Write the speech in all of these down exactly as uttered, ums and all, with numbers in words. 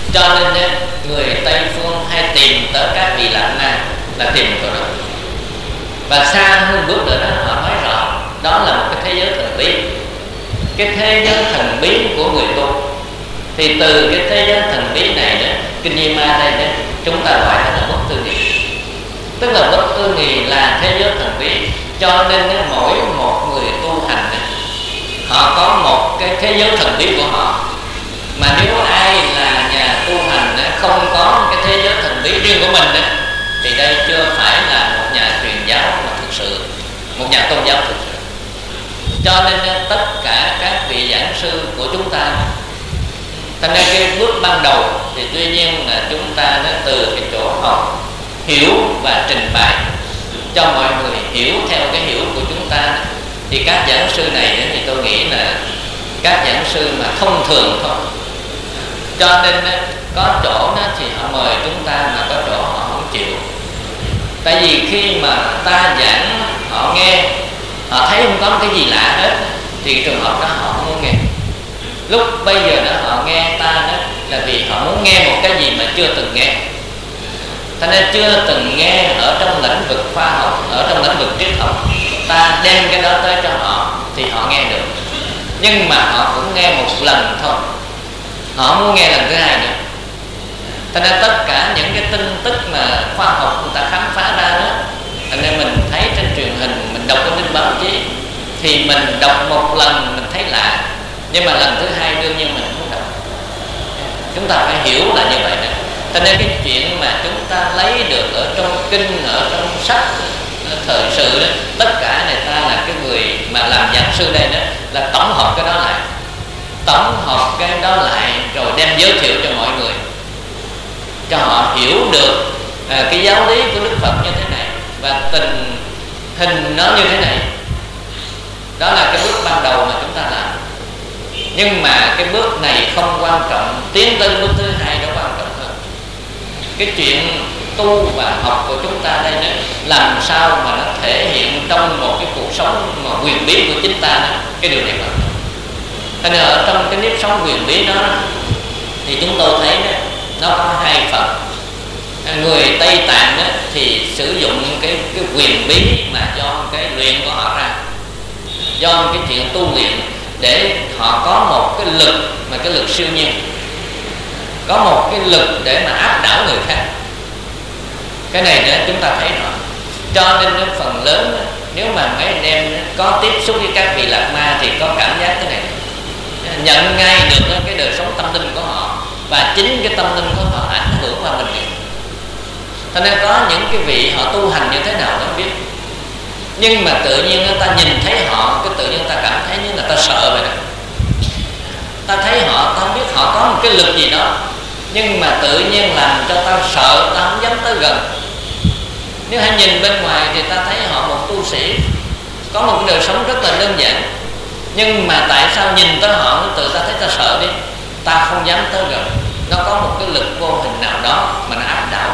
Cho nên người Tây phương hay tìm tới các vị Lạc Ma là tìm chỗ đó. Và xa hơn bước nữa đó, họ nói rõ đó là một cái thế giới thần bí. Cái thế giới thần bí của người tu, thì từ cái thế giới thần bí này đó, kinh Di Ma đây đó, chúng ta gọi nó là bất tư nghị. Tức là bất tư nghị là thế giới thần bí. Cho nên mỗi một người tu hành đó, họ có một cái thế giới thần bí của họ. Mà nếu ai là nhà tu hành đó, không có cái thế giới thần bí riêng của mình đó, thì đây chưa phải là một nhà truyền giáo mà thực sự, một nhà tôn giáo thực sự. Cho nên tất cả các vị giảng sư của chúng ta, thành ra cái bước ban đầu thì tuy nhiên là chúng ta đã từ cái chỗ học, hiểu và trình bày cho mọi người hiểu theo cái hiểu của chúng ta. Thì các giảng sư này thì tôi nghĩ là các giảng sư mà thông thường thôi. Cho nên có chỗ thì họ mời chúng ta, mà có chỗ họ không chịu. Tại vì khi mà ta giảng, họ nghe, họ thấy không có cái gì lạ hết, thì trường hợp đó họ không muốn nghe. Lúc bây giờ đó họ nghe ta đó là vì họ muốn nghe một cái gì mà chưa từng nghe. Thành nên chưa từng nghe ở trong lĩnh vực khoa học, ở trong lĩnh vực triết học, ta đem cái đó tới cho họ thì họ nghe được. Nhưng mà họ cũng nghe một lần thôi, họ không muốn nghe lần thứ hai nữa. Thành nên tất cả những cái tin tức mà khoa học người ta khám phá ra đó, thành nên mình thấy trên truyền hình, mình đọc trên báo chí, thì mình đọc một lần mình thấy lạ, nhưng mà lần thứ hai đương nhiên mình không đọc. Chúng ta phải hiểu là như vậy đó. Cho nên cái chuyện mà chúng ta lấy được ở trong kinh, ở trong sách thời sự đó, tất cả người ta là cái người mà làm giảng sư đây đó là tổng hợp cái đó lại, tổng hợp cái đó lại rồi đem giới thiệu cho mọi người, cho họ hiểu được à, cái giáo lý của Đức Phật như thế này và tình hình nó như thế này. Đó là cái bước ban đầu mà chúng ta làm. Nhưng mà cái bước này không quan trọng, tiến tới bước thứ hai nó quan trọng hơn. Cái chuyện tu và học của chúng ta đây đó, làm sao mà nó thể hiện trong một cái cuộc sống mà quyền bí của chính ta đó, cái điều này quan trọng. Cho nên ở trong cái nếp sống quyền bí đó, thì chúng tôi thấy đó, nó có hai phần. Người Tây Tạng đó, thì sử dụng cái, cái quyền bí mà do cái luyện của họ ra, do cái chuyện tu luyện, để họ có một cái lực mà cái lực siêu nhiên, có một cái lực để mà áp đảo người khác. Cái này nữa chúng ta thấy rõ. Cho nên đến phần lớn đó, nếu mà mấy anh em có tiếp xúc với các vị Lạc Ma thì có cảm giác cái này, nhận ngay được cái đời sống tâm linh của họ, và chính cái tâm linh của họ ảnh hưởng vào mình. Cho nên có những cái vị họ tu hành như thế nào đó biết, nhưng mà tự nhiên người ta nhìn thấy họ, cái tự nhiên ta cảm thấy như là ta sợ vậy đó. Ta thấy họ, ta biết họ có một cái lực gì đó, nhưng mà tự nhiên làm cho ta sợ, ta không dám tới gần. Nếu hãy nhìn bên ngoài thì ta thấy họ một tu sĩ, có một cái đời sống rất là đơn giản, nhưng mà tại sao nhìn tới họ tự ta thấy ta sợ đi, ta không dám tới gần. Nó có một cái lực vô hình nào đó mà nó áp đảo.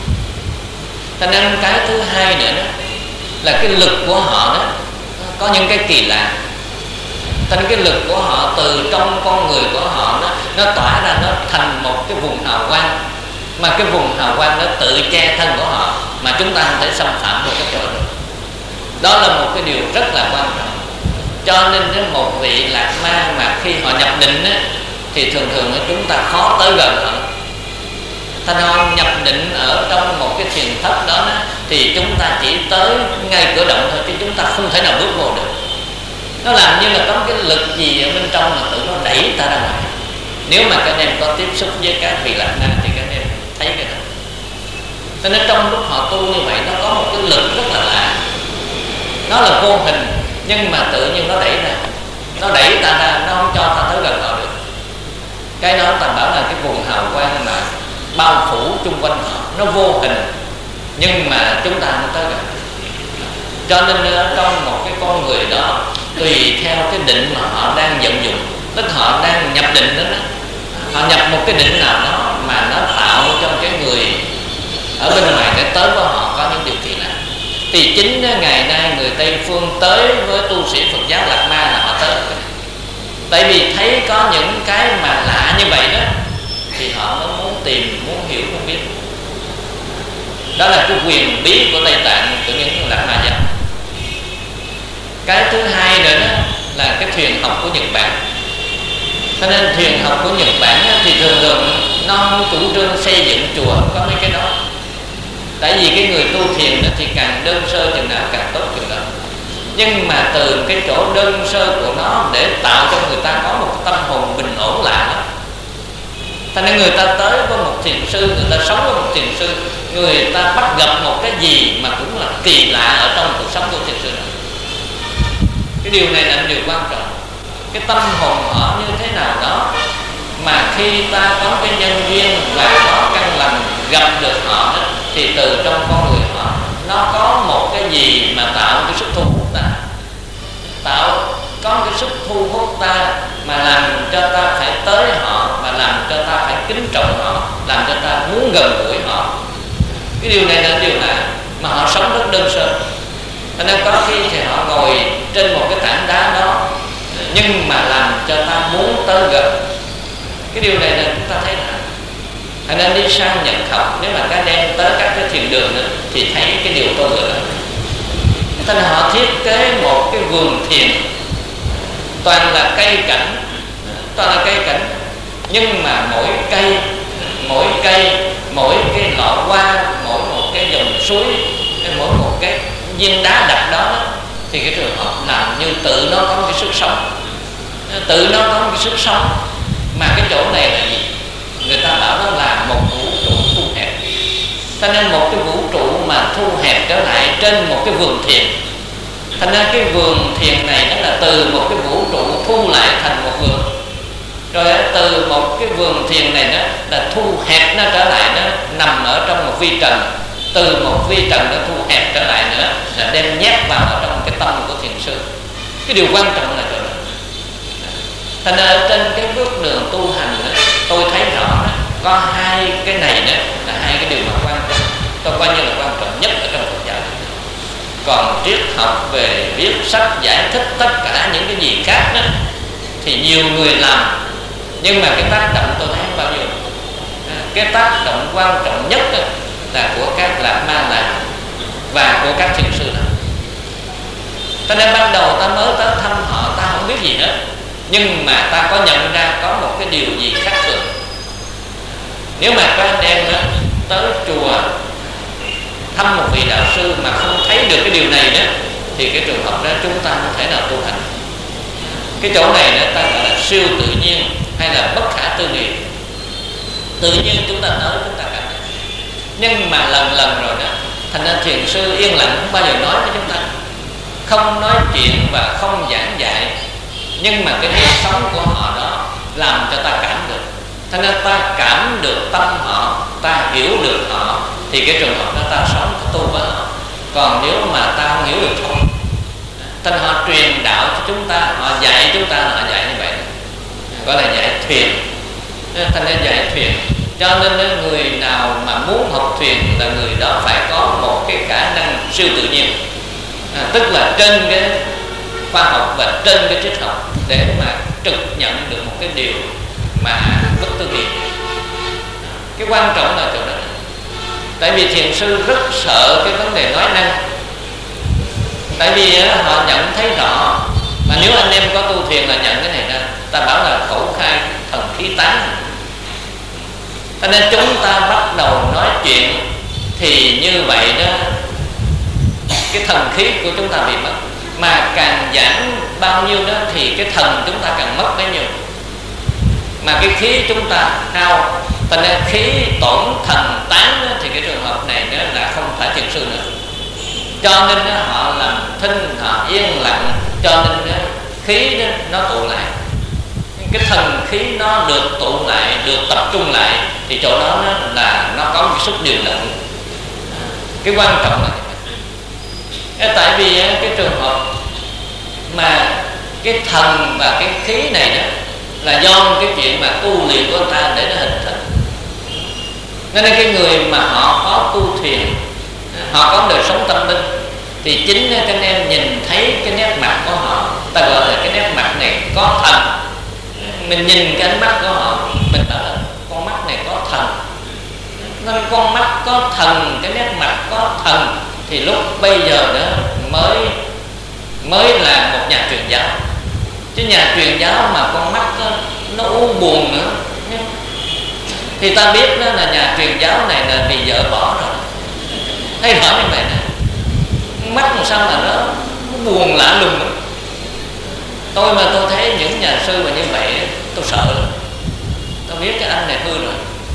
Cho nên cái thứ hai nữa đó, là cái lực của họ đó có những cái kỳ lạ. Thành cái lực của họ từ trong con người của họ đó, nó tỏa ra, nó thành một cái vùng hào quang, mà cái vùng hào quang nó tự che thân của họ, mà chúng ta không thể xâm phạm một cái chỗ được. Đó là một cái điều rất là quan trọng. Cho nên đến một vị Lạc Ma mà khi họ nhập định á, thì thường thường chúng ta khó tới gần họ. Thành họ nhập định ở trong một cái thiền thất đó, đó thì chúng ta chỉ tới ngay cửa động thôi, chứ chúng ta không thể nào bước vô được. Nó làm như là có cái lực gì ở bên trong mà tự nó đẩy ta ra ngoài. Nếu mà các em có tiếp xúc với các vị Lạc Ma thì các em thấy cái đó. Cho nên trong lúc họ tu như vậy, nó có một cái lực rất là lạ. Nó là vô hình, nhưng mà tự nhiên nó đẩy ra, nó đẩy ta ra, nó không cho ta tới gần họ được. Cái đó ta bảo là cái vùng hào quang mà bao phủ chung quanh họ, nó vô hình, nhưng mà chúng ta không tới gần. Cho nên ở trong một cái con người đó, tùy theo cái định mà họ đang vận dụng, tức họ đang nhập định đó, đó, họ nhập một cái định nào đó mà nó tạo cho cái người ở bên ngoài để tới với họ có những điều kỳ lạ. Thì chính ngày nay người Tây phương tới với tu sĩ Phật giáo Lạc Ma là họ tới. Tại vì thấy có những cái mà lạ như vậy đó, thì họ mới muốn tìm, muốn hiểu, muốn biết. Đó là cái quyền bí của Tây Tạng, của những Lạc Ma giáo. Cái thứ hai nữa đó là cái thuyền học của Nhật Bản. Cho nên thuyền học của Nhật Bản thì thường thường nó không chủ trương xây dựng chùa, có mấy cái đó. Tại vì cái người tu thiền thì càng đơn sơ chừng nào càng tốt chừng đó. Nhưng mà từ cái chỗ đơn sơ của nó để tạo cho người ta có một tâm hồn bình ổn lạ lắm. Cho nên người ta tới với một thiền sư, người ta sống với một thiền sư, người ta bắt gặp một cái gì mà cũng là kỳ lạ ở trong cuộc sống của thiền sư này. Cái điều này là điều quan trọng. Cái tâm hồn họ như thế nào đó mà khi ta có cái nhân duyên và có căn lành gặp được họ đó, thì từ trong con người họ nó có một cái gì mà tạo cái sức thu hút ta, tạo có cái sức thu hút ta mà làm cho ta phải tới họ, mà làm cho ta phải kính trọng họ, làm cho ta muốn gần gũi họ. Cái điều này là điều lạ mà họ sống rất đơn sơ. Cho nên có khi thì họ ngồi trên một cái tảng đá đó, nhưng mà làm cho ta muốn tới gần. Cái điều này là chúng ta thấy là cho nên đi sang Nhật học, nếu mà các đem tới các cái thiền đường đó, thì thấy cái điều tôi vừa nói. Cho nên họ thiết kế một cái vườn thiền toàn là cây cảnh, toàn là cây cảnh, nhưng mà mỗi cây, mỗi cây, mỗi cái lọ hoa, mỗi một cái dòng suối, mỗi một cái viên đá đặt đó, đó thì cái trường hợp làm như tự nó có một cái sức sống, tự nó có một cái sức sống. Mà cái chỗ này là gì? Người ta bảo nó là một vũ trụ thu hẹp. Cho nên một cái vũ trụ mà thu hẹp trở lại trên một cái vườn thiền. Thành ra cái vườn thiền này nó là từ một cái vũ trụ thu lại thành một vườn. Rồi từ một cái vườn thiền này đó là thu hẹp nó trở lại, nó nằm ở trong một vi trần. Từ một vi trần nó thu hẹp trở lại nữa là đem nhét vào ở trong cái tâm của thiền sư. Cái điều quan trọng là chỗ đó. Thành ra trên cái bước đường tu hành đó, tôi thấy rõ đó, có hai cái này đó là hai cái điều mà quan trọng, tôi coi như là quan trọng nhất ở trong Phật giáo. Còn triết học về viết sách giải thích tất cả những cái gì khác đó thì nhiều người làm, nhưng mà cái tác động tôi thấy không bao nhiêu. Cái tác động quan trọng nhất đó là của các Lạc Ma làm và của các thiền sư làm. Cho nên ban đầu ta mới tới thăm họ, ta không biết gì hết, nhưng mà ta có nhận ra có một cái điều gì khác thường. Nếu mà các anh em đó, tới chùa thăm một vị đạo sư mà không thấy được cái điều này đó, thì cái trường hợp đó chúng ta không thể nào tu hành. Cái chỗ này đó ta gọi là siêu tự nhiên hay là bất khả tư nghị. Tự nhiên chúng ta tới chúng ta cảm nhận, nhưng mà lần lần rồi đó, thành ra thiền sư yên lặng không bao giờ nói với chúng ta, không nói chuyện và không giảng dạy, nhưng mà cái nếp sống của họ đó làm cho ta cảm được. Thành ra ta cảm được tâm họ, ta hiểu được họ, thì cái trường hợp đó ta sống, ta tu với họ. Còn nếu mà ta không hiểu được thôi, thành họ truyền đạo cho chúng ta, họ dạy chúng ta, họ dạy như vậy, gọi là dạy thuyền. Thành ra dạy thuyền, cho nên người nào mà muốn học thuyền là người đó phải có một cái khả năng siêu tự nhiên, à, tức là trên cái khoa học và trên cái triết học, để mà trực nhận được một cái điều mà bất tư nghị. Cái quan trọng là chỗ đó. Tại vì thiền sư rất sợ cái vấn đề nói năng. Tại vì họ nhận thấy rõ, mà nếu anh em có tu thiền là nhận cái này ra, ta bảo là khẩu khai thần khí tán. Cho nên chúng ta bắt đầu nói chuyện thì như vậy đó, cái thần khí của chúng ta bị mất. Mà càng giảm bao nhiêu đó thì cái thần chúng ta càng mất bấy nhiêu. Mà cái khí chúng ta hao, thành ra khí tổn thần tán đó, thì cái trường hợp này đó là không phải thiền sư nữa. Cho nên đó, họ làm thinh, họ yên lặng, cho nên đó, khí đó, nó tụ lại. Cái thần khí nó được tụ lại, được tập trung lại, thì chỗ đó nó là nó có một cái sức điều động. Cái quan trọng là tại vì cái trường hợp mà cái thần và cái khí này đó là do cái chuyện mà tu luyện của người ta để nó hình thành. Nên cái người mà họ có tu thiền, họ có đời sống tâm linh, thì chính các anh em nhìn thấy cái nét mặt của họ, ta gọi là cái nét mặt này có thần. Mình nhìn cái ánh mắt của họ, mình bảo là con mắt này có thần. Nên con mắt có thần, cái nét mặt có thần, thì lúc bây giờ đó mới mới là một nhà truyền giáo. Chứ nhà truyền giáo mà con mắt đó, nó u buồn nữa, thì ta biết đó là nhà truyền giáo này là bị vợ bỏ rồi. Thấy rõ như vậy nè, mắt làm sao mà nó, nó buồn lạ lùng nữa. Tôi mà tôi thấy những nhà sư mà như vậy, tôi sợ lắm. Tôi biết cái anh này hư rồi,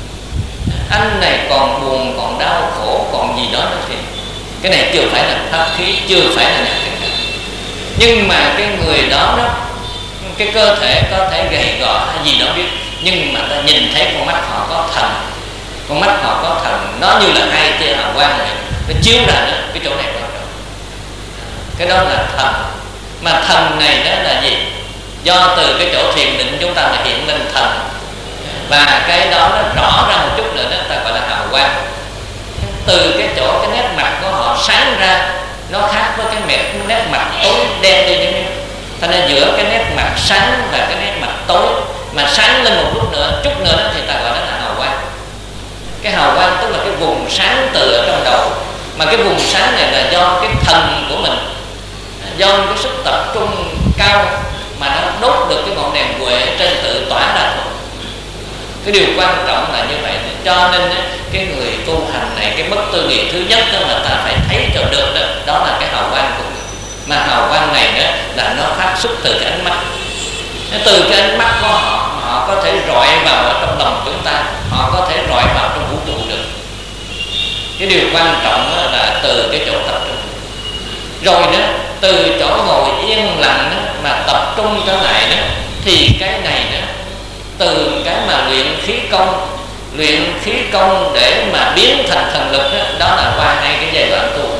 anh này còn buồn, còn đau khổ, còn gì đó nữa, thì cái này chưa phải là pháp khí, chưa phải là nhà truyền giáo. Nhưng mà cái người đó đó, cái cơ thể có thể gầy gò hay gì đó biết, nhưng mà ta nhìn thấy con mắt họ có thần, con mắt họ có thần, nó như là hai tia hào quang này, nó chiếu ra nữa. Cái chỗ này quan trọng, cái đó là thần. Mà thần này đó là gì? Do từ cái chỗ thiền định chúng ta là hiện lên thần, và cái đó nó rõ ra một chút nữa đó, ta gọi là hào quang. Từ cái chỗ cái nét mặt của họ sáng ra, nó khác với cái nét, nét mặt tối đen đi. Thành ra giữa cái nét mặt sáng và cái nét mặt tối, mà sáng lên một lúc nữa, chút nữa đó, thì ta gọi đó là hào quang. Cái hào quang tức là cái vùng sáng từ ở trong đầu, mà cái vùng sáng này là do cái thần của mình, do cái sức tập trung cao mà nó đốt được cái ngọn đèn huệ trên tự tỏa ra thôi. Cái điều quan trọng là như vậy. Cho nên cái người tu hành này, cái bất tư nghị thứ nhất đó là ta phải thấy cho được đó, đó là cái hào quang của mình. Mà hào quang này đó là nó phát xuất từ cái ánh mắt. Từ cái ánh mắt của họ, họ có thể rọi vào ở trong lòng chúng ta, họ có thể rọi vào trong vũ trụ được. Cái điều quan trọng đó là từ cái chỗ tập trung. Rồi đó, từ chỗ ngồi yên lặng đó, mà tập trung trở lại đó, thì cái này đó, từ cái mà luyện khí công, luyện khí công để mà biến thành thần lực đó, đó là qua hai cái giai đoạn tu.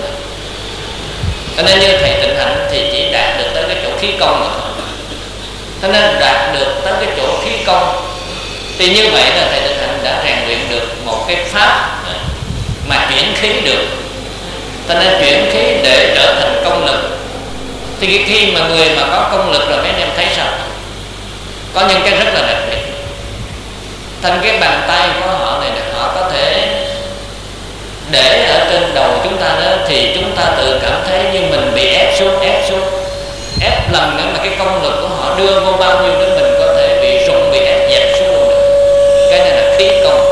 Cho nên như thầy Tịnh Hạnh thì chỉ đạt được tới cái chỗ khí công mà thôi. Cho nên đạt được tới cái chỗ khí công, thì như vậy là thầy Tịnh Hạnh đã rèn luyện được một cái pháp mà chuyển khí được. Cho nên chuyển khí để trở thành công lực. Thì khi mà người mà có công lực rồi mấy anh em thấy sao? Có những cái rất là đặc biệt. Thành cái bàn tay của họ này, họ có thể để ở trên đầu chúng ta đó, thì chúng ta tự cảm thấy như mình bị ép xuống, ép xuống, ép lần nữa, mà cái công lực của họ đưa vô bao nhiêu đó mình có thể bị rụng, bị ép dẹp xuống luôn được. Cái này là khí công.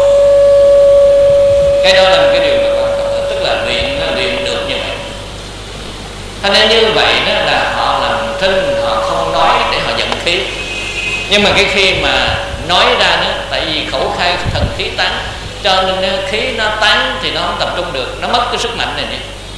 Cái đó là một cái điều mà quan trọng, tức là luyện nó luyện được như vậy. Thế nên như vậy đó là họ làm thinh, họ không nói để họ dẫn khí. Nhưng mà cái khi mà nói ra đó, tại vì khẩu khai thần khí tán, cho nên khí nó tán thì nó không tập trung được, nó mất cái sức mạnh này nè.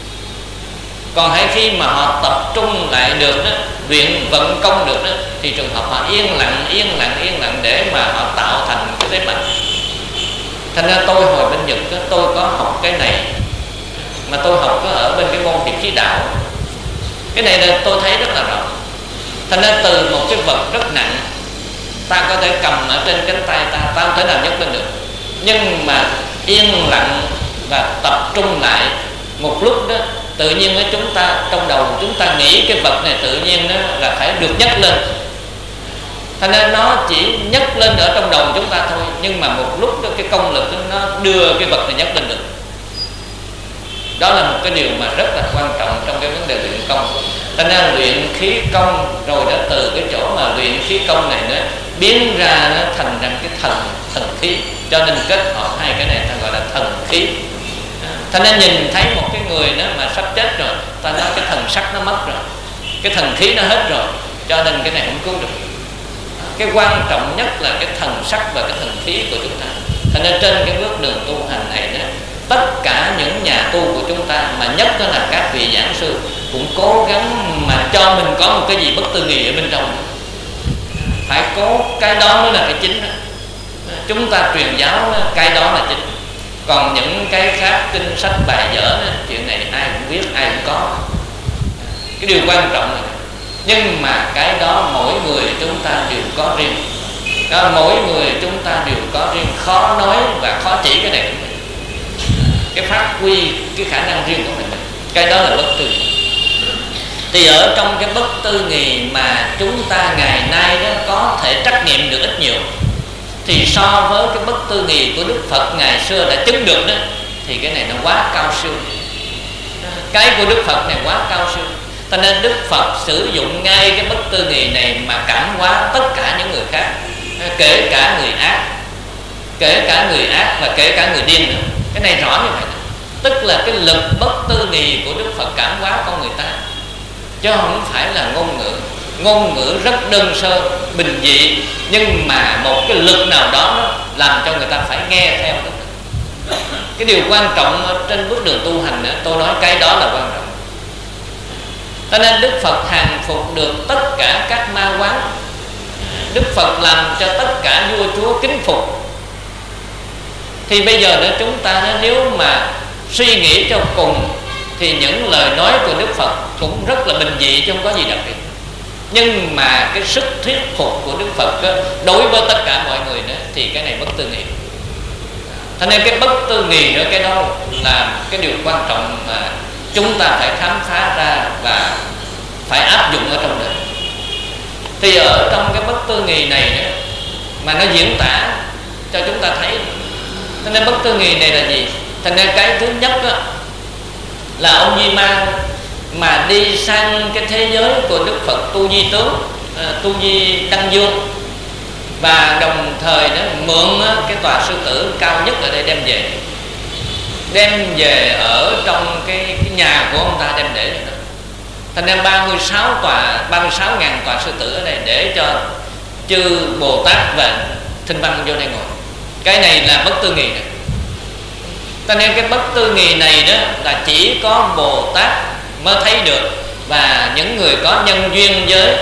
Còn hãy khi mà họ tập trung lại được đó, luyện vận công được đó, thì trường hợp họ yên lặng, yên lặng, yên lặng để mà họ tạo thành cái thế mạnh. Thành ra tôi hồi bên Nhật đó, tôi có học cái này, mà tôi học có ở bên cái môn hiệp khí đạo. Cái này là tôi thấy rất là rõ. Thành ra từ một cái vật rất nặng, ta có thể cầm ở trên cánh tay ta, ta không thể nào nhấc lên được. Nhưng mà yên lặng và tập trung lại một lúc đó, tự nhiên với chúng ta, trong đầu chúng ta nghĩ cái vật này tự nhiên đó là phải được nhấc lên. Thành ra nó chỉ nhấc lên ở trong đầu chúng ta thôi, nhưng mà một lúc đó cái công lực đó, nó đưa cái vật này nhấc lên được. Đó là một cái điều mà rất là quan trọng trong cái vấn đề luyện công. Thành ra luyện khí công rồi đó, từ cái chỗ mà luyện khí công này nó biến ra nó thành ra cái thần thần khí. Cho nên kết hợp hai cái này ta gọi là thần khí. Ta nên nhìn thấy một cái người đó mà sắp chết rồi, ta nói cái thần sắc nó mất rồi, cái thần khí nó hết rồi, cho nên cái này không cứu được. Cái quan trọng nhất là cái thần sắc và cái thần khí của chúng ta. Cho nên trên cái bước đường tu hành này đó, tất cả những nhà tu của chúng ta, mà nhất đó là các vị giảng sư, cũng cố gắng mà cho mình có một cái gì bất tư nghị ở bên trong. Phải cố cái đó mới là cái chính đó. Chúng ta truyền giáo cái đó là chính. Còn những cái khác, kinh sách bài vở đó, chuyện này ai cũng biết, ai cũng có. Cái điều quan trọng là, nhưng mà cái đó mỗi người chúng ta đều có riêng. Đó, mỗi người chúng ta đều có riêng, khó nói và khó chỉ cái này. Cái phát huy cái khả năng riêng của mình, cái đó là bất tư. Thì ở trong cái bất tư nghì mà chúng ta ngày nay đó có thể trắc nghiệm được ít nhiều. thì so với cái bất tư nghì của Đức Phật ngày xưa đã chứng được đó, thì cái này nó quá cao siêu. Cái của Đức Phật này quá cao siêu, cho nên Đức Phật sử dụng ngay cái bất tư nghì này mà cảm hóa tất cả những người khác, kể cả người ác, kể cả người ác và kể cả người điên nữa. Cái này rõ như vậy, tức là cái lực bất tư nghì của Đức Phật cảm hóa con người ta, chứ không phải là ngôn ngữ. Ngôn ngữ rất đơn sơ, bình dị, nhưng mà một cái lực nào đó nó làm cho người ta phải nghe theo đó. Cái điều quan trọng trên bước đường tu hành đó, tôi nói cái đó là quan trọng. Cho nên Đức Phật hàng phục được tất cả các ma quán, Đức Phật làm cho tất cả vua chúa kính phục. Thì bây giờ nữa chúng ta nếu mà suy nghĩ cho cùng thì những lời nói của Đức Phật cũng rất là bình dị chứ không có gì đặc biệt. Nhưng mà cái sức thuyết phục của Đức Phật đó, đối với tất cả mọi người nữa, thì cái này bất tư nghì. Cho nên cái bất tư nghì nữa, cái đó là cái điều quan trọng mà chúng ta phải khám phá ra và phải áp dụng ở trong đời. Thì ở trong cái bất tư nghì này nữa, mà nó diễn tả cho chúng ta thấy. Cho nên bất tư nghì này là gì? Thành ra cái thứ nhất đó, là ông Di Ma mà đi sang cái thế giới của Đức Phật Tu Di Tướng, Tu Di Đăng Dương, và đồng thời nó mượn cái tòa sư tử cao nhất ở đây đem về, đem về ở trong cái, cái nhà của ông ta đem để đó. Thành ra ba mươi sáu tòa, ba mươi sáu ngàn tòa sư tử ở đây để cho chư Bồ Tát và Thinh Văn vô đây ngồi. Cái này là bất tư nghì này. Cho nên cái bất tư nghì này đó là chỉ có Bồ Tát mới thấy được, và những người có nhân duyên với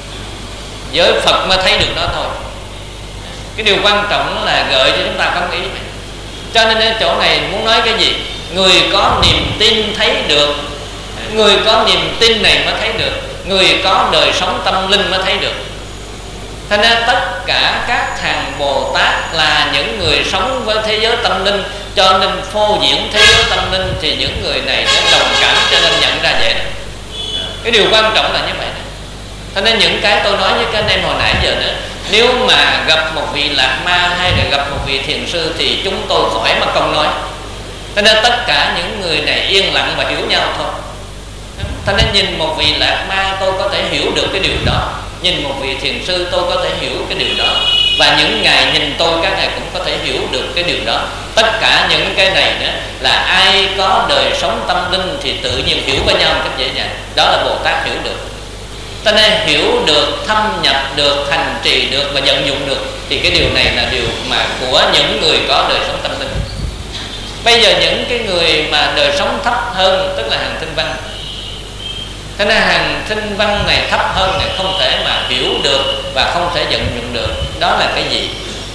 với Phật mới thấy được đó thôi. Cái điều quan trọng là gợi cho chúng ta có ý. Cho nên ở chỗ này muốn nói cái gì? Người có niềm tin thấy được, người có niềm tin này mới thấy được, người có đời sống tâm linh mới thấy được. Thế nên tất cả các hàng Bồ Tát là những người sống với thế giới tâm linh, cho nên phô diễn thế giới tâm linh thì những người này sẽ đồng cảm, cho nên nhận ra vậy. Cái điều quan trọng là như vậy. Thế nên những cái tôi nói với các anh em hồi nãy giờ nữa, nếu mà gặp một vị lạc ma hay là gặp một vị thiền sư thì chúng tôi khỏi mà không nói. Thế nên tất cả những người này yên lặng và hiểu nhau thôi. Thế nên nhìn một vị lạc ma tôi có thể hiểu được cái điều đó, nhìn một vị thiền sư tôi có thể hiểu cái điều đó, và những ngài nhìn tôi các ngài cũng có thể hiểu được cái điều đó. Tất cả những cái này đó là ai có đời sống tâm linh thì tự nhiên hiểu với nhau một cách dễ dàng. Đó là Bồ Tát hiểu được. Cho nên hiểu được, thâm nhập được, hành trì được và vận dụng được, thì cái điều này là điều mà của những người có đời sống tâm linh. Bây giờ những cái người mà đời sống thấp hơn, tức là hàng Thinh Văn, thế nên hàng Thinh Văn này thấp hơn này không thể mà hiểu được và không thể vận dụng được. Đó là cái gì?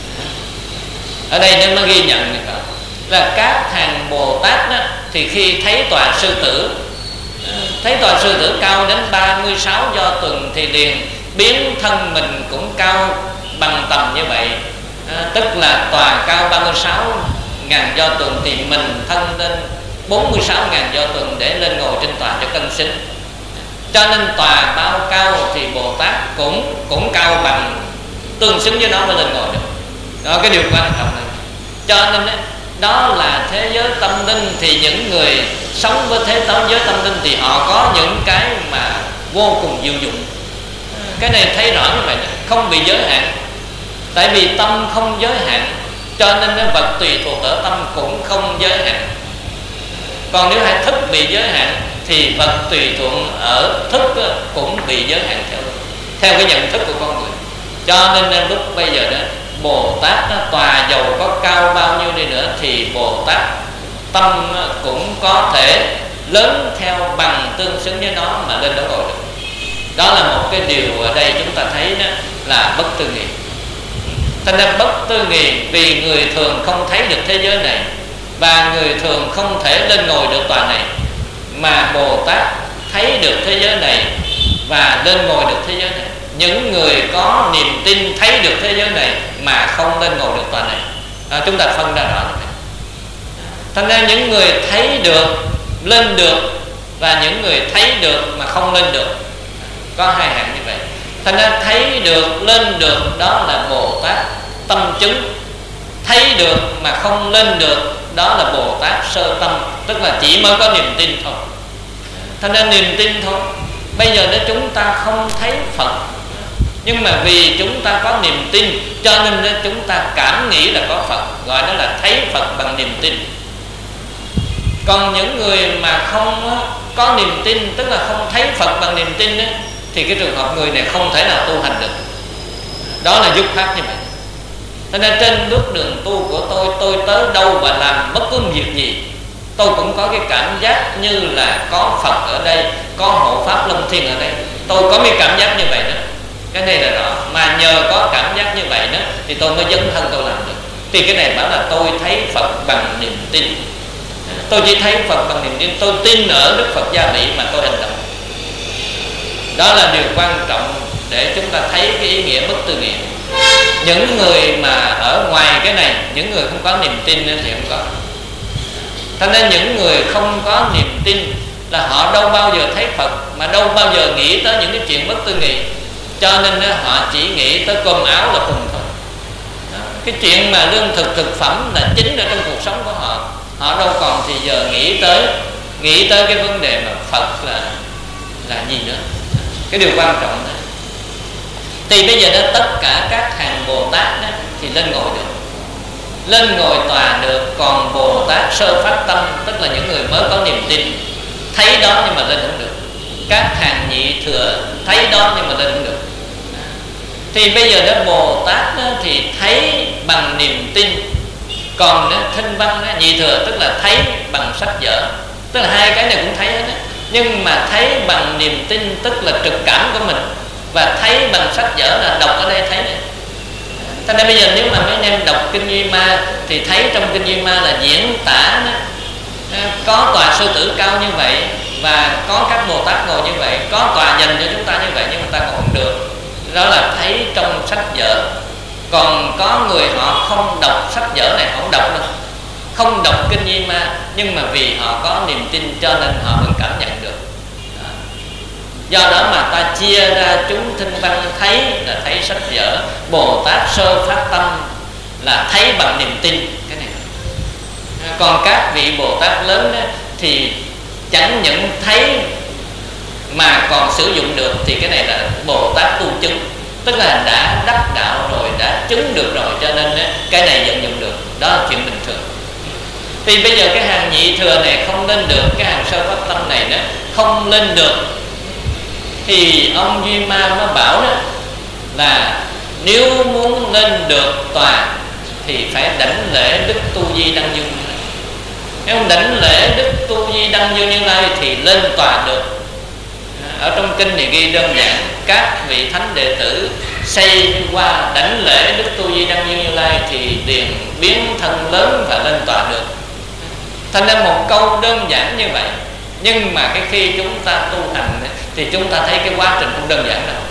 Ở đây nên nó ghi nhận là các hàng Bồ Tát đó, thì khi thấy tòa sư tử, thấy tòa sư tử cao đến ba mươi sáu do tuần, thì liền biến thân mình cũng cao bằng tầm như vậy. à, Tức là tòa cao ba mươi sáu ngàn do tuần thì mình thân lên bốn mươi sáu ngàn do tuần để lên ngồi trên tòa cho cân xứng. Cho nên tòa bao cao thì Bồ Tát cũng cũng cao bằng, tương xứng với nó mới lên ngồi được. Đó cái điều quan trọng này. Cho nên đó là thế giới tâm linh, thì những người sống với thế giới tâm linh thì họ có những cái mà vô cùng diệu dụng. Cái này thấy rõ như vậy, không bị giới hạn. Tại vì tâm không giới hạn, cho nên cái vật tùy thuộc ở tâm cũng không giới hạn. Còn nếu hai thức bị giới hạn thì vật tùy thuộc ở thức cũng bị giới hạn theo theo cái nhận thức của con người. Cho nên lúc bây giờ đó, Bồ Tát đó, tòa dầu có cao bao nhiêu đi nữa thì Bồ Tát tâm cũng có thể lớn theo bằng tương xứng với nó mà lên đó ngồi được. Đó là một cái điều ở đây chúng ta thấy đó là bất tư nghì. Thành ra bất tư nghì vì người thường không thấy được thế giới này, và người thường không thể lên ngồi được tòa này, mà Bồ Tát thấy được thế giới này và lên ngồi được thế giới này. Những người có niềm tin thấy được thế giới này mà không lên ngồi được tòa này. à, Chúng ta phân ra rõ như vậy. Thành ra những người thấy được lên được, và những người thấy được mà không lên được, có hai hạng như vậy. Thành ra thấy được lên được đó là Bồ Tát tâm chứng, thấy được mà không lên được, đó là Bồ Tát sơ tâm, tức là chỉ mới có niềm tin thôi. Cho nên niềm tin thôi. Bây giờ nếu chúng ta không thấy Phật, nhưng mà vì chúng ta có niềm tin cho nên chúng ta cảm nghĩ là có Phật, gọi đó là thấy Phật bằng niềm tin. Còn những người mà không có niềm tin, tức là không thấy Phật bằng niềm tin ấy, thì cái trường hợp người này không thể nào tu hành được. Đó là dứt khoát như vậy. Cho nên trên bước đường tu của tôi, tôi tới đâu và làm bất cứ việc gì, tôi cũng có cái cảm giác như là có Phật ở đây, có hộ pháp Long Thiên ở đây. Tôi có cái cảm giác như vậy đó. Cái này là rõ. Mà nhờ có cảm giác như vậy đó thì tôi mới dấn thân tôi làm được. Thì cái này bảo là tôi thấy Phật bằng niềm tin. Tôi chỉ thấy Phật bằng niềm tin. Tôi tin ở Đức Phật Gia Bị mà tôi hành động. Đó là điều quan trọng để chúng ta thấy cái ý nghĩa bất tư nghị. Những người mà ở ngoài cái này, những người không có niềm tin thì không có. Cho nên những người không có niềm tin là họ đâu bao giờ thấy Phật, mà đâu bao giờ nghĩ tới những cái chuyện bất tư nghị. Cho nên họ chỉ nghĩ tới cơm áo là cùng thôi. Cái chuyện mà lương thực thực phẩm là chính ở trong cuộc sống của họ. Họ đâu còn thì giờ nghĩ tới nghĩ tới cái vấn đề mà Phật là là gì nữa. Cái điều quan trọng đó. Thì bây giờ đó tất cả các hàng Bồ Tát đó, thì lên ngồi được, lên ngồi tòa được. Còn Bồ Tát sơ phát tâm, tức là những người mới có niềm tin, thấy đó nhưng mà lên không được. Các hàng nhị thừa thấy đó nhưng mà lên không được. Thì bây giờ đó Bồ Tát đó, thì thấy bằng niềm tin. Còn đó, thinh văn đó, nhị thừa tức là thấy bằng sách vở. Tức là hai cái này cũng thấy hết đó. Nhưng mà thấy bằng niềm tin tức là trực cảm của mình, và thấy bằng sách vở là đọc ở đây thấy này. Cho nên bây giờ nếu mà mấy anh em đọc Kinh Duy Ma thì thấy trong Kinh Duy Ma là diễn tả đó, có tòa sư tử cao như vậy, và có các Bồ Tát ngồi như vậy, có tòa dành cho chúng ta như vậy, nhưng mà ta còn không được. Đó là thấy trong sách vở. Còn có người họ không đọc sách vở này, họ không đọc đâu, không đọc Kinh Duy Ma, nhưng mà vì họ có niềm tin cho nên họ vẫn cảm nhận được. Do đó mà ta chia ra chúng thinh văn thấy là thấy sách vở, Bồ Tát sơ phát tâm là thấy bằng niềm tin. Cái này. Còn các vị Bồ Tát lớn đó, thì chẳng những thấy mà còn sử dụng được, thì cái này là Bồ Tát tu chứng, tức là đã đắc đạo rồi, đã chứng được rồi, cho nên đó, cái này vận dụng được. Đó là chuyện bình thường. Thì bây giờ cái hàng nhị thừa này không lên được, cái hàng sơ phát tâm này đó không lên được, thì ông Duy Ma mới bảo đó là nếu muốn lên được tòa thì phải đảnh lễ Đức Tu Di Đăng Dương. Nếu không đảnh lễ Đức Tu Di Đăng Dương Như Lai thì lên tòa được. Ở trong kinh thì ghi đơn giản, các vị thánh đệ tử xây qua đảnh lễ Đức Tu Di Đăng Dương Như Lai thì liền biến thân lớn và lên tòa được. Thành ra một câu đơn giản như vậy, nhưng mà cái khi chúng ta tu hành thì chúng ta thấy cái quá trình không đơn giản đâu.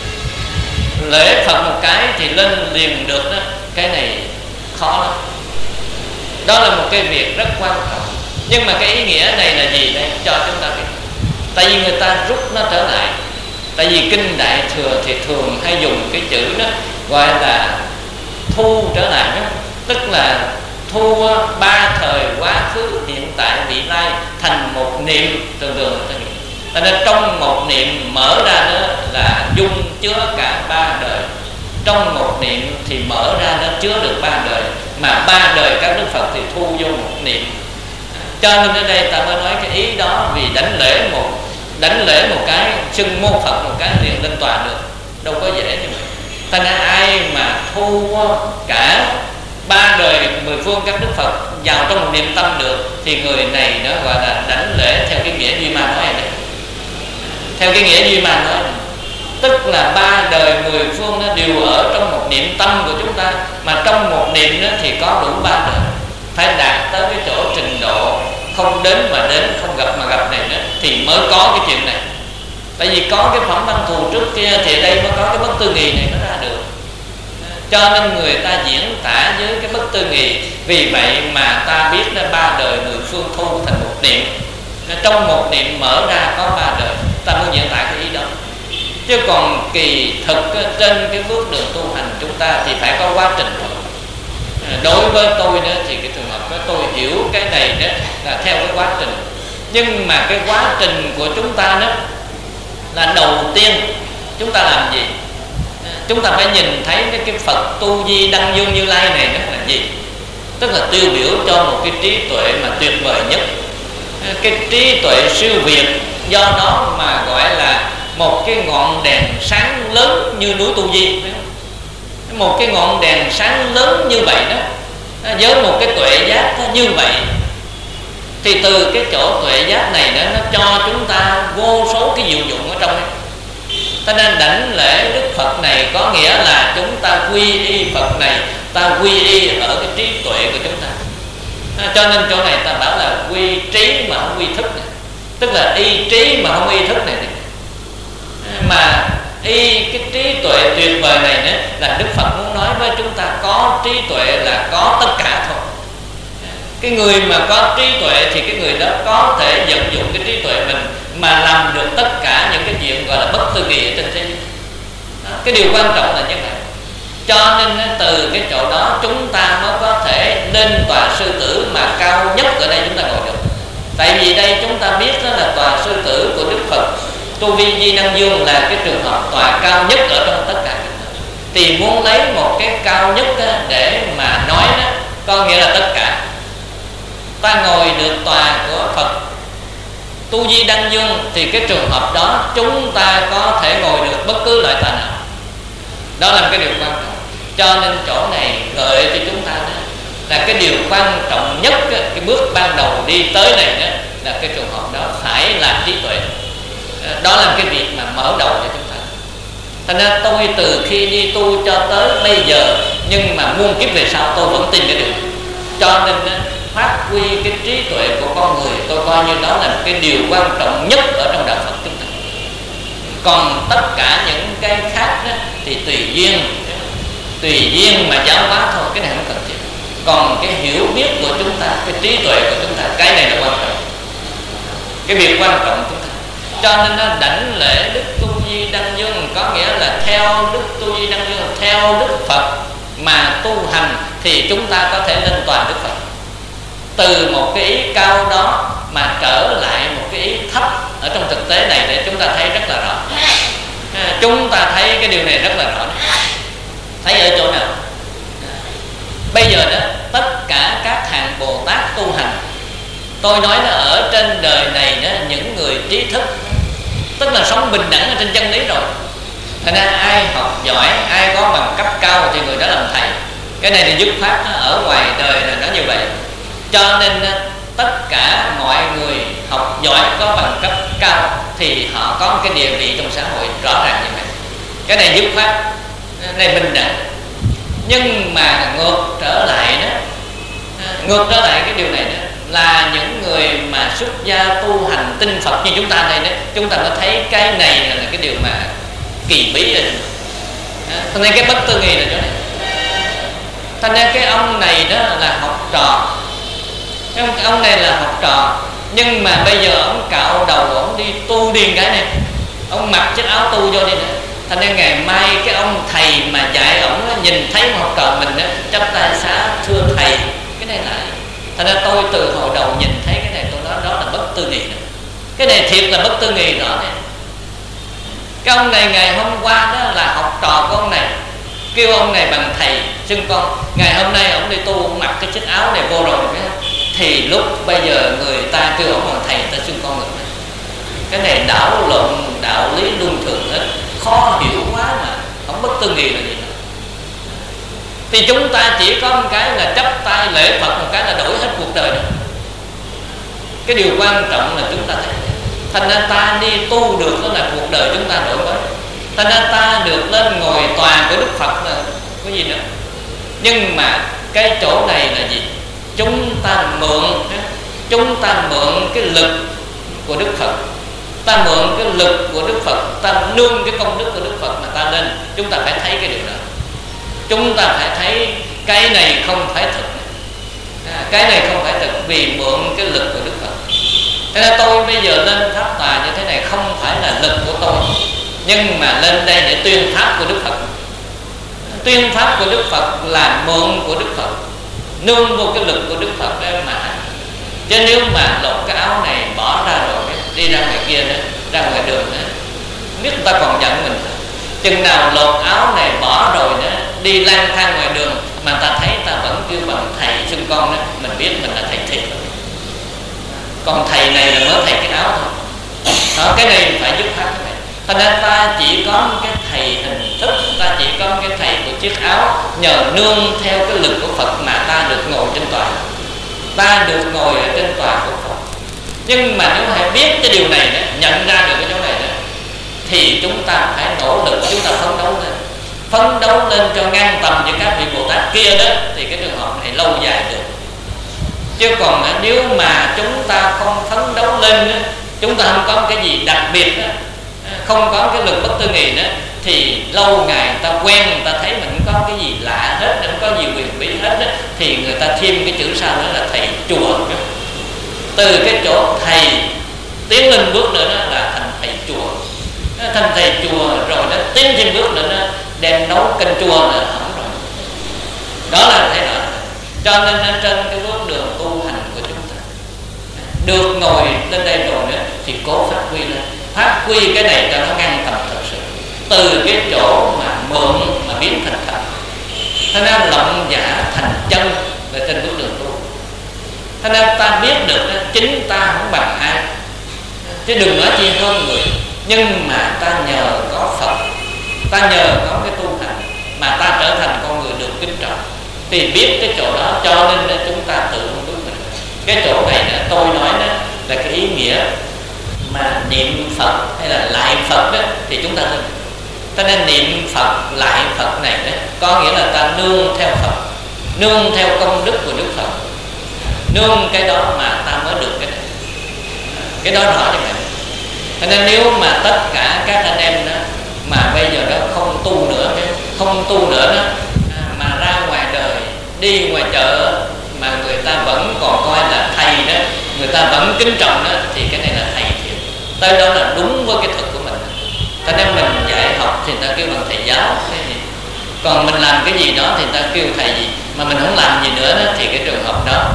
Lễ Phật một cái thì lên liền được đó, cái này khó lắm. Đó là một cái việc rất quan trọng. Nhưng mà cái ý nghĩa này là gì đây? Cho chúng ta biết. Tại vì người ta rút nó trở lại. Tại vì Kinh Đại Thừa thì thường hay dùng cái chữ đó gọi là thu trở lại đó. Tức là thu ba thời quá khứ, hiện tại, vị lai thành một niệm. Thường thường ta nên trong một niệm mở ra đó là dung chứa cả ba đời. Trong một niệm thì mở ra nó chứa được ba đời, mà ba đời các Đức Phật thì thu vô một niệm. Cho nên ở đây ta mới nói cái ý đó, vì đánh lễ một đánh lễ một cái, xưng mô Phật một cái liền lên tòa được, đâu có dễ như vậy. Ta nên ai mà thu cả ba đời mười phương các Đức Phật vào trong một niệm tâm được thì người này nó gọi là đảnh lễ theo cái nghĩa Duy Ma nói này. Theo cái nghĩa Duy Ma nói này, tức là ba đời mười phương nó đều ở trong một niệm tâm của chúng ta, mà trong một niệm đó thì có đủ ba đời. Phải đạt tới cái chỗ trình độ không đến mà đến, không gặp mà gặp này nữa thì mới có cái chuyện này. Tại vì có cái phẩm văn thù trước kia thì ở đây mới có cái bất tư nghị này nó ra được. Cho nên người ta diễn tả với cái bất tư nghị. Vì vậy mà ta biết là ba đời mười phương thu thành một niệm. Trong một niệm mở ra có ba đời. Ta muốn diễn tả cái ý đó. Chứ còn kỳ thực trên cái bước đường tu hành chúng ta thì phải có quá trình thôi. Đối với tôi đó thì cái trường hợp đó tôi hiểu cái này đó là theo cái quá trình. Nhưng mà cái quá trình của chúng ta đó là đầu tiên chúng ta làm gì? Chúng ta phải nhìn thấy cái, cái Phật Tu Di Đăng Dương Như Lai này nó là gì? Tức là tiêu biểu cho một cái trí tuệ mà tuyệt vời nhất. Cái trí tuệ siêu việt, do đó mà gọi là một cái ngọn đèn sáng lớn như núi Tu Di. Một cái ngọn đèn sáng lớn như vậy đó, với một cái tuệ giác như vậy, thì từ cái chỗ tuệ giác này đó, nó cho chúng ta vô số cái diệu dụng ở trong ấy. Cho nên đảnh lễ Đức Phật này có nghĩa là chúng ta quy y Phật này, ta quy y ở cái trí tuệ của chúng ta. Cho nên chỗ này ta bảo là quy trí mà không quy thức này. Tức là y trí mà không y thức này, này. Mà y cái trí tuệ tuyệt vời này nữa là Đức Phật muốn nói với chúng ta có trí tuệ là có tất cả thôi. Cái người mà có trí tuệ thì cái người đó có thể vận dụng cái trí tuệ mình mà làm được tất cả những cái chuyện gọi là bất tư nghị ở trên thế giới. Cái điều quan trọng là như vậy. Cho nên từ cái chỗ đó chúng ta mới có thể lên tòa sư tử mà cao nhất ở đây chúng ta ngồi được. Tại vì đây chúng ta biết đó là tòa sư tử của Đức Phật Tu Vi Di Năng Dương là cái trường hợp tòa cao nhất ở trong tất cả. Thì muốn lấy một cái cao nhất để mà nói đó, có nghĩa là tất cả. Ta ngồi được tòa của Phật Tu Di Đăng Dương thì cái trường hợp đó chúng ta có thể ngồi được bất cứ loại tòa nào. Đó là cái điều quan trọng. Cho nên chỗ này gợi cho chúng ta đó là cái điều quan trọng nhất, cái bước ban đầu đi tới này đó, là cái trường hợp đó phải là trí tuệ. Đó là cái việc mà mở đầu cho chúng ta. Thành ra tôi từ khi đi tu cho tới bây giờ, nhưng mà muôn kiếp về sau tôi vẫn tin cái điều. Cho nên phát huy cái trí tuệ của con người, tôi coi như đó là một cái điều quan trọng nhất ở trong đạo Phật chúng ta. Còn tất cả những cái khác đó thì tùy duyên, tùy duyên mà giáo hóa thôi, cái này không cần thiết. Còn cái hiểu biết của chúng ta, cái trí tuệ của chúng ta, cái này là quan trọng. Cái việc quan trọng chúng ta. Cho nên nó đảnh lễ Đức Tu Di Đăng Dương có nghĩa là theo Đức Tu Di Đăng Dương, theo Đức Phật mà tu hành thì chúng ta có thể lên toàn Đức Phật. Từ một cái ý cao đó mà trở lại một cái ý thấp ở trong thực tế này để chúng ta thấy rất là rõ. Chúng ta thấy cái điều này rất là rõ. Thấy ở chỗ nào? Bây giờ đó, tất cả các hàng Bồ Tát tu hành, tôi nói là ở trên đời này đó, những người trí thức, tức là sống bình đẳng ở trên chân lý rồi. Thành ra ai học giỏi, ai có bằng cấp cao thì người đó làm thầy. Cái này là dứt khoát ở ngoài đời là nó như vậy. Cho nên tất cả mọi người học giỏi có bằng cấp cao thì họ có một cái địa vị trong xã hội rõ ràng như vậy. Cái này dứt khoát, cái này bình đẳng. Nhưng mà ngược trở lại đó, ngược trở lại cái điều này đó, là những người mà xuất gia tu hành tin Phật như chúng ta đây đó, chúng ta mới thấy cái này là cái điều mà kỳ bí rồi. Thành ra cái bất tư nghị là chỗ này. Thành ra cái ông này đó là học trò, cái ông này là học trò, nhưng mà bây giờ ông cạo đầu, ông đi tu điên cái này, ông mặc chiếc áo tu vô đi nữa. Thành ra ngày mai cái ông thầy mà dạy ổng nhìn thấy một học trò mình đó, chắp tay xá thưa thầy, cái này là. Thành ra tôi từ hồi đầu nhìn thấy cái này tôi nói đó là bất tư nghị. Cái này thiệt là bất tư nghị rõ này. Cái ông này ngày hôm qua đó là học trò của ông này, kêu ông này bằng thầy xưng con. Ngày hôm nay ông đi tu, ông mặc cái chiếc áo này vô rồi, thì lúc bây giờ người ta kêu ông bằng thầy, ta xưng con người. Cái này đảo lộn đạo lý luân thường hết, khó hiểu quá mà không bất tư nghị là gì nữa. Thì chúng ta chỉ có một cái là chắp tay lễ Phật, một cái là đổi hết cuộc đời đó. Cái điều quan trọng là chúng ta thấy. Thành ra ta đi tu được đó là cuộc đời chúng ta đổi mới. Thành ra ta được lên ngồi tòa của Đức Phật là có gì nữa. Nhưng mà cái chỗ này là gì? Chúng ta mượn Chúng ta mượn cái lực của Đức Phật, ta mượn cái lực của Đức Phật, ta nương cái công đức của Đức Phật mà ta lên. Chúng ta phải thấy cái điều đó. Chúng ta phải thấy cái này không phải thực, à, cái này không phải thực vì mượn cái lực của Đức Phật. Thế nên tôi bây giờ lên pháp tòa như thế này không phải là lực của tôi, nhưng mà lên đây để tuyên pháp của Đức Phật. Tuyên pháp của Đức Phật là mượn của Đức Phật, nương vô cái lực của Đức Phật để mà hành. Chứ nếu mà lột cái áo này bỏ ra rồi đi ra ngoài kia nữa, ra ngoài đường nữa, biết người ta còn giận mình. Chừng nào lột áo này bỏ rồi nữa, đi lang thang ngoài đường mà ta thấy ta vẫn kêu bằng thầy xưng con đó, mình biết mình là thầy thiệt. Còn thầy này là mới thầy cái áo thôi. Đó, cái này phải giúp phát cái này. Thành ra ta chỉ có một cái thầy hình thức, ta chỉ có một cái thầy của chiếc áo, nhờ nương theo cái lực của Phật mà ta được ngồi trên tòa. Ta được ngồi ở trên tòa của Phật. Nhưng mà nếu hãy biết cái điều này đó, nhận ra được cái chỗ này đó, thì chúng ta phải nỗ lực, chúng ta phấn đấu lên, phấn đấu lên cho ngang tầm với các vị Bồ Tát kia đó, thì cái trường hợp này lâu dài được. Chứ còn nếu mà chúng ta không phấn đấu lên, chúng ta không có cái gì đặc biệt, không có cái lực bất tư nghị nữa, thì lâu ngày người ta quen, người ta thấy mình không có cái gì lạ hết, không có gì quyền bí hết đó, thì người ta thêm cái chữ sau đó là thầy chùa. Từ cái chỗ thầy tiến lên bước nữa đó là thành thầy chùa, thành thầy chùa rồi nó tiến thêm bước nữa nó đem nấu canh chua nữa hỏng rồi. Đó là thế nào. Cho nên ở trên cái bước đường tu hành của chúng ta, được ngồi lên đây rồi nữa thì cố phát huy lên, phát huy cái này cho nó ngang tầm thật sự, từ cái chỗ mà mượn mà biến thành thật. Thế nên lộng giả thành chân là trên bước đường tu. Thế nên ta biết được chính ta không bằng ai, chứ đừng nói chi hơn người. Nhưng mà ta nhờ có Phật, ta nhờ có cái tu hành mà ta trở thành con người được kính trọng, thì biết cái chỗ đó, cho nên chúng ta tự bước mình. Cái chỗ này đó, tôi nói đó là cái ý nghĩa mà niệm Phật hay là lại Phật đó, thì chúng ta tin. Cho nên niệm Phật lại Phật này đó, có nghĩa là ta nương theo Phật, nương theo công đức của Đức Phật, nương cái đó mà ta mới được cái này. Cái đó rõ như vậy. Cho nên nếu mà tất cả các anh em đó mà bây giờ đó không tu nữa, không tu nữa đó, mà ra ngoài đời, đi ngoài chợ mà người ta vẫn còn coi là thầy đó, người ta vẫn kính trọng đó, thì cái này là thầy thiệt. Tới đó là đúng với cái thực của mình. Cho nên mình dạy học thì người ta kêu bằng thầy giáo, còn mình làm cái gì đó thì người ta kêu thầy gì, mà mình không làm gì nữa đó, thì cái trường hợp đó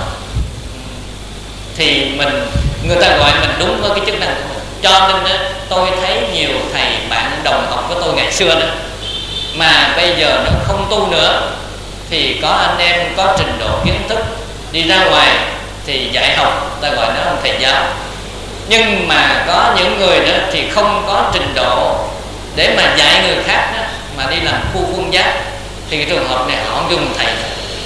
thì mình, người ta gọi mình đúng với cái chức năng của mình. Cho nên đó, tôi thấy nhiều thầy bạn đồng học với tôi ngày xưa đó mà bây giờ nó không tu nữa, thì có anh em có trình độ kiến thức đi ra ngoài thì dạy học, ta gọi nó là thầy giáo. Nhưng mà có những người đó thì không có trình độ để mà dạy người khác đó, mà đi làm phu quân giác, thì cái trường hợp này họ không dùng thầy.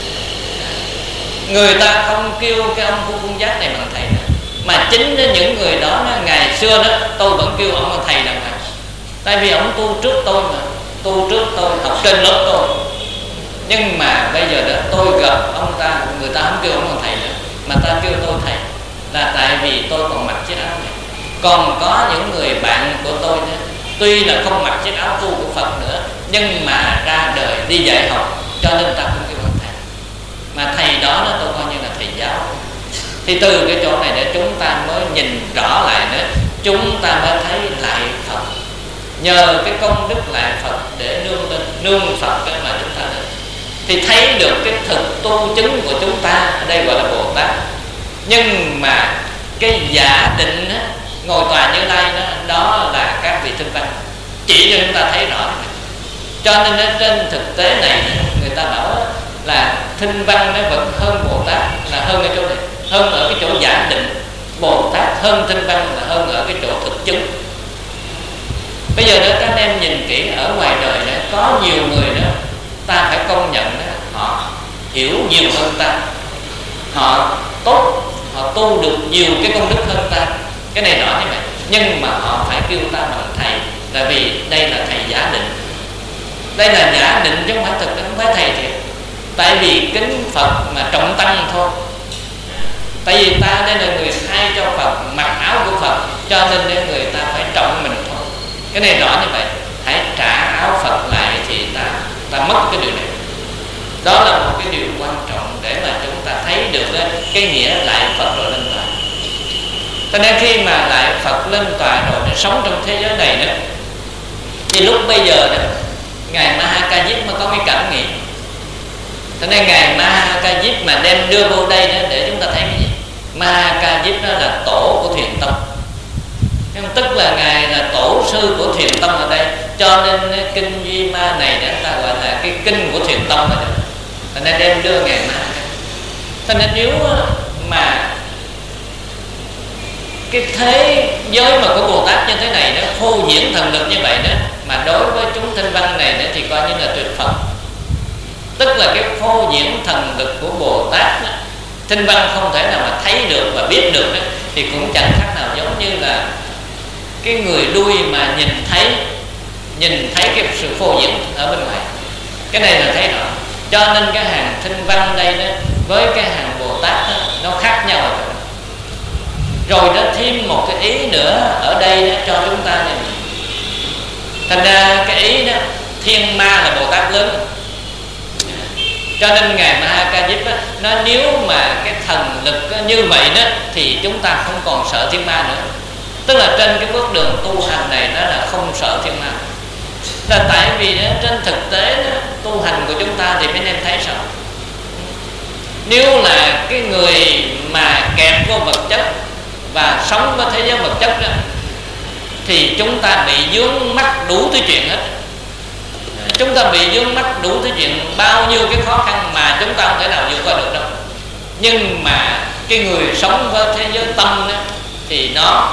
Người ta không kêu cái ông phu quân giác này bằng thầy nữa, mà chính những người đó, ngày xưa đó tôi vẫn kêu ông là thầy đàng hoàng. Tại vì ông tu trước tôi mà, tu trước tôi, học trên lớp tôi. Nhưng mà bây giờ đó tôi gặp ông ta, người ta không kêu ông là thầy nữa, mà ta kêu tôi thầy, là tại vì tôi còn mặc chiếc áo này. Còn có những người bạn của tôi đó, tuy là không mặc chiếc áo tu của Phật nữa, nhưng mà ra đời đi dạy học, cho nên ta cũng kêu ông thầy. Mà thầy đó, đó tôi coi như là thầy giáo. Thì từ cái chỗ này để chúng ta mới nhìn rõ lại nữa, chúng ta mới thấy lại Phật. Nhờ cái công đức lại Phật để nương lên, nương Phật cái mà chúng ta lên, thì thấy được cái thực tu chứng của chúng ta. Ở đây gọi là Bồ Tát. Nhưng mà cái giả định á, ngồi tòa Như Lai đó, đó là các vị tinh văn chỉ cho chúng ta thấy rõ. Cho nên ở trên thực tế này người ta bảo là tinh văn nó vẫn hơn Bồ Tát, là hơn ở chỗ này, hơn ở cái chỗ giả định. Bồ Tát hơn tinh văn là hơn ở cái chỗ thực chứng. Bây giờ đó các em nhìn kỹ ở ngoài đời đó, có nhiều người đó ta phải công nhận đó, họ hiểu nhiều hơn ta, họ tốt, họ tu được nhiều cái công đức hơn ta. Cái này rõ như vậy. Nhưng mà họ phải kêu ta bằng thầy, tại vì đây là thầy giả định. Đây là giả định chứ không phải thực, không phải thầy thiệt. Tại vì kính Phật mà trọng tăng thôi. Tại vì ta đây là người thay cho Phật, mặc áo của Phật, cho nên để người ta phải trọng mình thôi. Cái này rõ như vậy. Hãy trả áo Phật lại thì ta ta mất cái điều này. Đó là một cái điều quan trọng để mà chúng ta thấy được đó, cái nghĩa lại Phật rồi lên tòa. Cho nên khi mà lại Phật lên tòa rồi để sống trong thế giới này nữa, Thì lúc bây giờ đó ngài Mahakajip mới có cái cảm nghĩ. Cho nên ngài Mahakajip mà đem đưa vô đây đó để chúng ta thấy cái gì? Mahakajip đó là tổ của Thiền Tông, tức là ngài là tổ sư của Thiền Tông ở đây. Cho nên kinh Duy Ma này để ta gọi là cái kinh của Thiền Tông này. Cho nên đem đưa ngài Mahakajip. Cho nên nếu mà cái thế giới mà của Bồ Tát như thế này đó, phô diễn thần lực như vậy đó, mà đối với chúng Thanh Văn này đó, thì coi như là tuyệt phẩm. Tức là cái phô diễn thần lực của Bồ Tát đó, Thanh Văn không thể nào mà thấy được và biết được đó, thì cũng chẳng khác nào giống như là cái người đuôi mà nhìn thấy nhìn thấy cái sự phô diễn ở bên ngoài. Cái này là thấy rõ. Cho nên cái hàng Thanh Văn đây đó với cái hàng Bồ Tát đó, nó khác nhau rồi. Rồi đó thêm một cái ý nữa ở đây đó cho chúng ta này. Thành ra cái ý đó, Thiên Ma là Bồ Tát lớn. Cho nên ngài Mahakajip đó, nó nếu mà cái thần lực như vậy đó thì chúng ta không còn sợ Thiên Ma nữa. Tức là trên cái bước đường tu hành này nó là không sợ Thiên Ma. Là tại vì đó, trên thực tế đó, tu hành của chúng ta thì mấy em thấy sao? Nếu là cái người mà kẹt vô vật chất và sống với thế giới vật chất đó, thì chúng ta bị vướng mắc đủ thứ chuyện hết. Chúng ta bị vướng mắc đủ thứ chuyện, bao nhiêu cái khó khăn mà chúng ta không thể nào vượt qua được đâu. Nhưng mà cái người sống với thế giới tâm đó, thì nó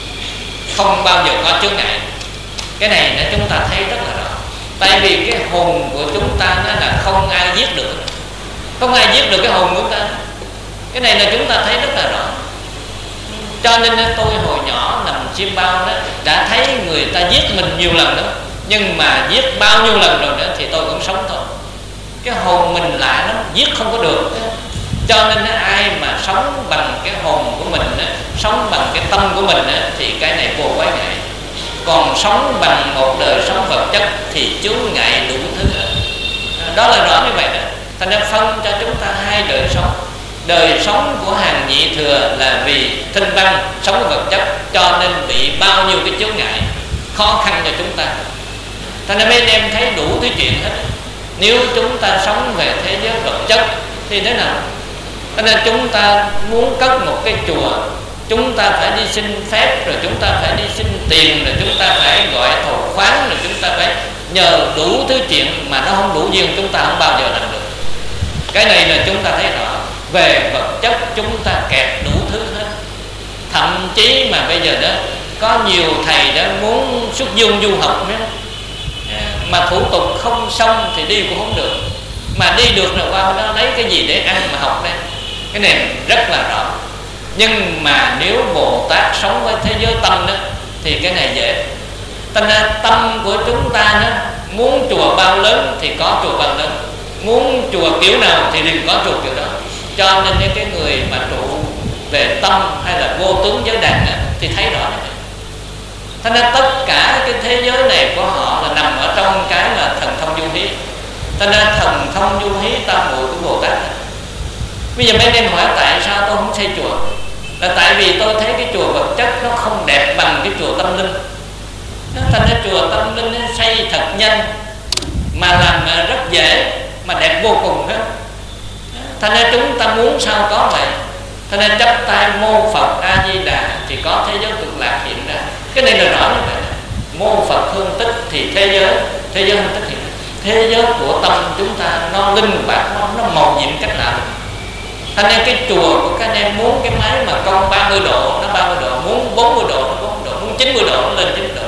không bao giờ có chướng ngại. Cái này là chúng ta thấy rất là rõ. Tại vì cái hồn của chúng ta nó là không ai giết được, không ai giết được cái hồn của chúng ta. Cái này là chúng ta thấy rất là rõ. Cho nên tôi hồi nhỏ nằm chim bao đó đã thấy người ta giết mình nhiều lần đó, nhưng mà giết bao nhiêu lần rồi nữa thì tôi cũng sống thôi. Cái hồn mình lạ lắm, giết không có được. Cho nên ai mà sống bằng cái hồn của mình, sống bằng cái tâm của mình thì cái này vô quái ngại. Còn sống bằng một đời sống vật chất thì chướng ngại đủ thứ. Đó là rõ như vậy đó. Thành ra phân cho chúng ta hai đời sống. Đời sống của hàng nhị thừa là vì Thanh Văn sống vật chất, cho nên bị bao nhiêu cái chướng ngại, khó khăn cho chúng ta. Thành ra mấy anh em thấy đủ thứ chuyện hết. Nếu chúng ta sống về thế giới vật chất thì thế nào? Cho nên chúng ta muốn cất một cái chùa, chúng ta phải đi xin phép, rồi chúng ta phải đi xin tiền, rồi chúng ta phải gọi thầu khoán, rồi chúng ta phải nhờ đủ thứ chuyện mà nó không đủ duyên, chúng ta không bao giờ làm được. Cái này là chúng ta thấy rõ. Về vật chất chúng ta kẹt đủ thứ hết. Thậm chí mà bây giờ đó có nhiều thầy đó muốn xuất dương du học đó, mà thủ tục không xong thì đi cũng không được. Mà đi được rồi qua đó lấy cái gì để ăn mà học đây? Cái này rất là rõ. Nhưng mà nếu Bồ Tát sống với thế giới tâm đó thì cái này dễ. Thành ra tâm của chúng ta đó, muốn chùa bao lớn thì có chùa bao lớn, muốn chùa kiểu nào thì đừng có chùa kiểu đó. Cho nên cái người mà trụ về tâm hay là vô tướng giới đàn đó, thì thấy rõ này. Thành ra tất cả cái thế giới này của họ là nằm ở trong cái là thần thông du hí. Thành ra thần thông du hí tam muội của Bồ Tát. Bây giờ mấy em hỏi tại sao tôi không xây chùa? Là tại vì tôi thấy cái chùa vật chất nó không đẹp bằng cái chùa tâm linh. Thành ra chùa tâm linh nó xây thật nhanh, mà làm rất dễ, mà đẹp vô cùng hết. Thành ra chúng ta muốn sao có vậy. Thành ra chắp tay mô Phật A Di Đà thì có thế giới cực lạc hiện ra. Cái này là rõ như vậy. Mô Phật hương tích thì thế giới thế giới hương tích hiện ra. Thế giới của tâm chúng ta nó linh hoạt, nó, nó màu nhiệm cách lạ. Thành ra cái chùa của các anh em muốn cái máy mà cong ba mươi độ nó ba mươi độ, muốn bốn mươi độ nó bốn mươi độ, muốn chín mươi độ nó lên chín mươi độ.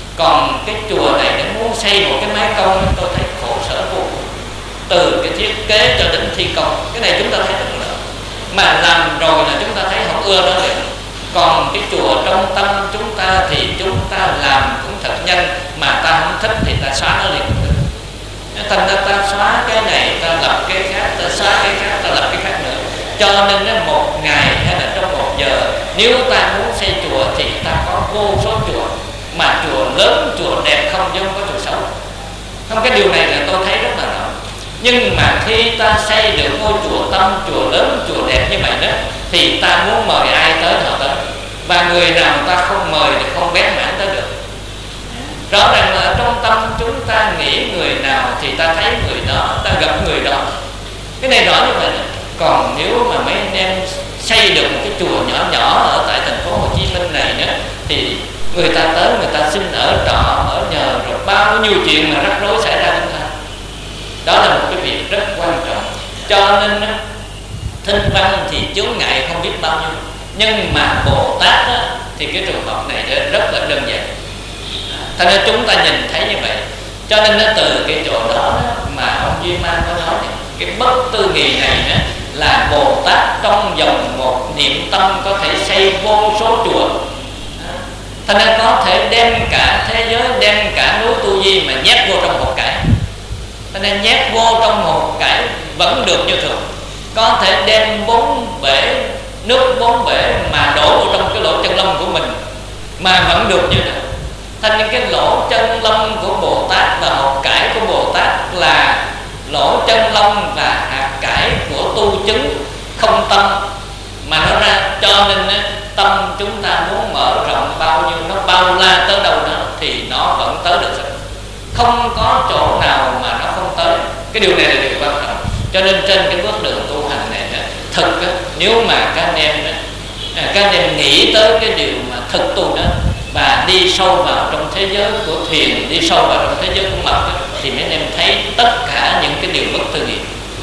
Còn cái chùa này nó muốn xây một cái máy cong, tôi thấy khổ sở vô cùng. Từ cái thiết kế cho đến thi công, cái này chúng ta thấy rất là. Mà làm rồi là chúng ta thấy không ưa nó liền. Còn cái chùa trong tâm chúng ta thì chúng ta làm cũng thật nhanh, mà ta không thích thì ta xóa nó liền. Thành ra ta xóa cái này, ta lập cái khác, ta xóa cái khác, ta lập cái khác nữa. Cho nên một ngày hay là trong một giờ, nếu ta muốn xây chùa thì ta có vô số chùa, mà chùa lớn, chùa đẹp không chứ không có chùa xấu. Không, cái điều này là tôi thấy rất là rõ. Nhưng mà khi ta xây được ngôi chùa tâm, chùa lớn, chùa đẹp như vậy đó, thì ta muốn mời ai tới họ tới. Và người nào ta không mời thì không bén mảng tới được. Rõ ràng là trong ta nghĩ người nào thì ta thấy người đó, ta gặp người đó. Cái này rõ như vậy. Còn nếu mà mấy anh em xây được một cái chùa nhỏ nhỏ ở tại thành phố Hồ Chí Minh này nữa, thì người ta tới, người ta xin ở trọ, ở nhờ, rồi bao nhiêu chuyện mà rắc rối xảy ra chúng ta. Đó là một cái việc rất quan trọng. Cho nên thinh văn thì chướng ngại không biết bao nhiêu, nhưng mà Bồ Tát á, thì cái trường hợp này rất là đơn giản. Thành ra chúng ta nhìn thấy như vậy. Cho nên nó từ cái chỗ đó, đó mà ông Duy Ma có nói này, cái bất tư nghị này đó, là Bồ Tát trong vòng một niệm tâm có thể xây vô số chùa. Thành ra có thể đem cả thế giới, đem cả núi Tu Di mà nhét vô trong một cái. Thành ra nhét vô trong một cái vẫn được như thường. Có thể đem bốn bể nước, bốn bể mà đổ vào trong cái lỗ chân lông của mình mà vẫn được như thường. Thành ra cái lỗ chân lông của Bồ Tát và hột cải của Bồ Tát là lỗ chân lông và hạt cải của tu chứng không tâm mà nó ra. Cho nên tâm chúng ta muốn mở rộng bao nhiêu, nó bao la tới đâu đó thì nó vẫn tới được. Không có chỗ nào mà nó không tới. Cái điều này là điều quan trọng. Cho nên trên cái bước đường tu hành này thực nếu mà các anh em các anh em nghĩ tới cái điều mà thực tu đó và đi sâu vào trong thế giới của thiền, đi sâu vào trong thế giới của mật, thì mấy anh em thấy tất cả những cái điều bất tư nghị.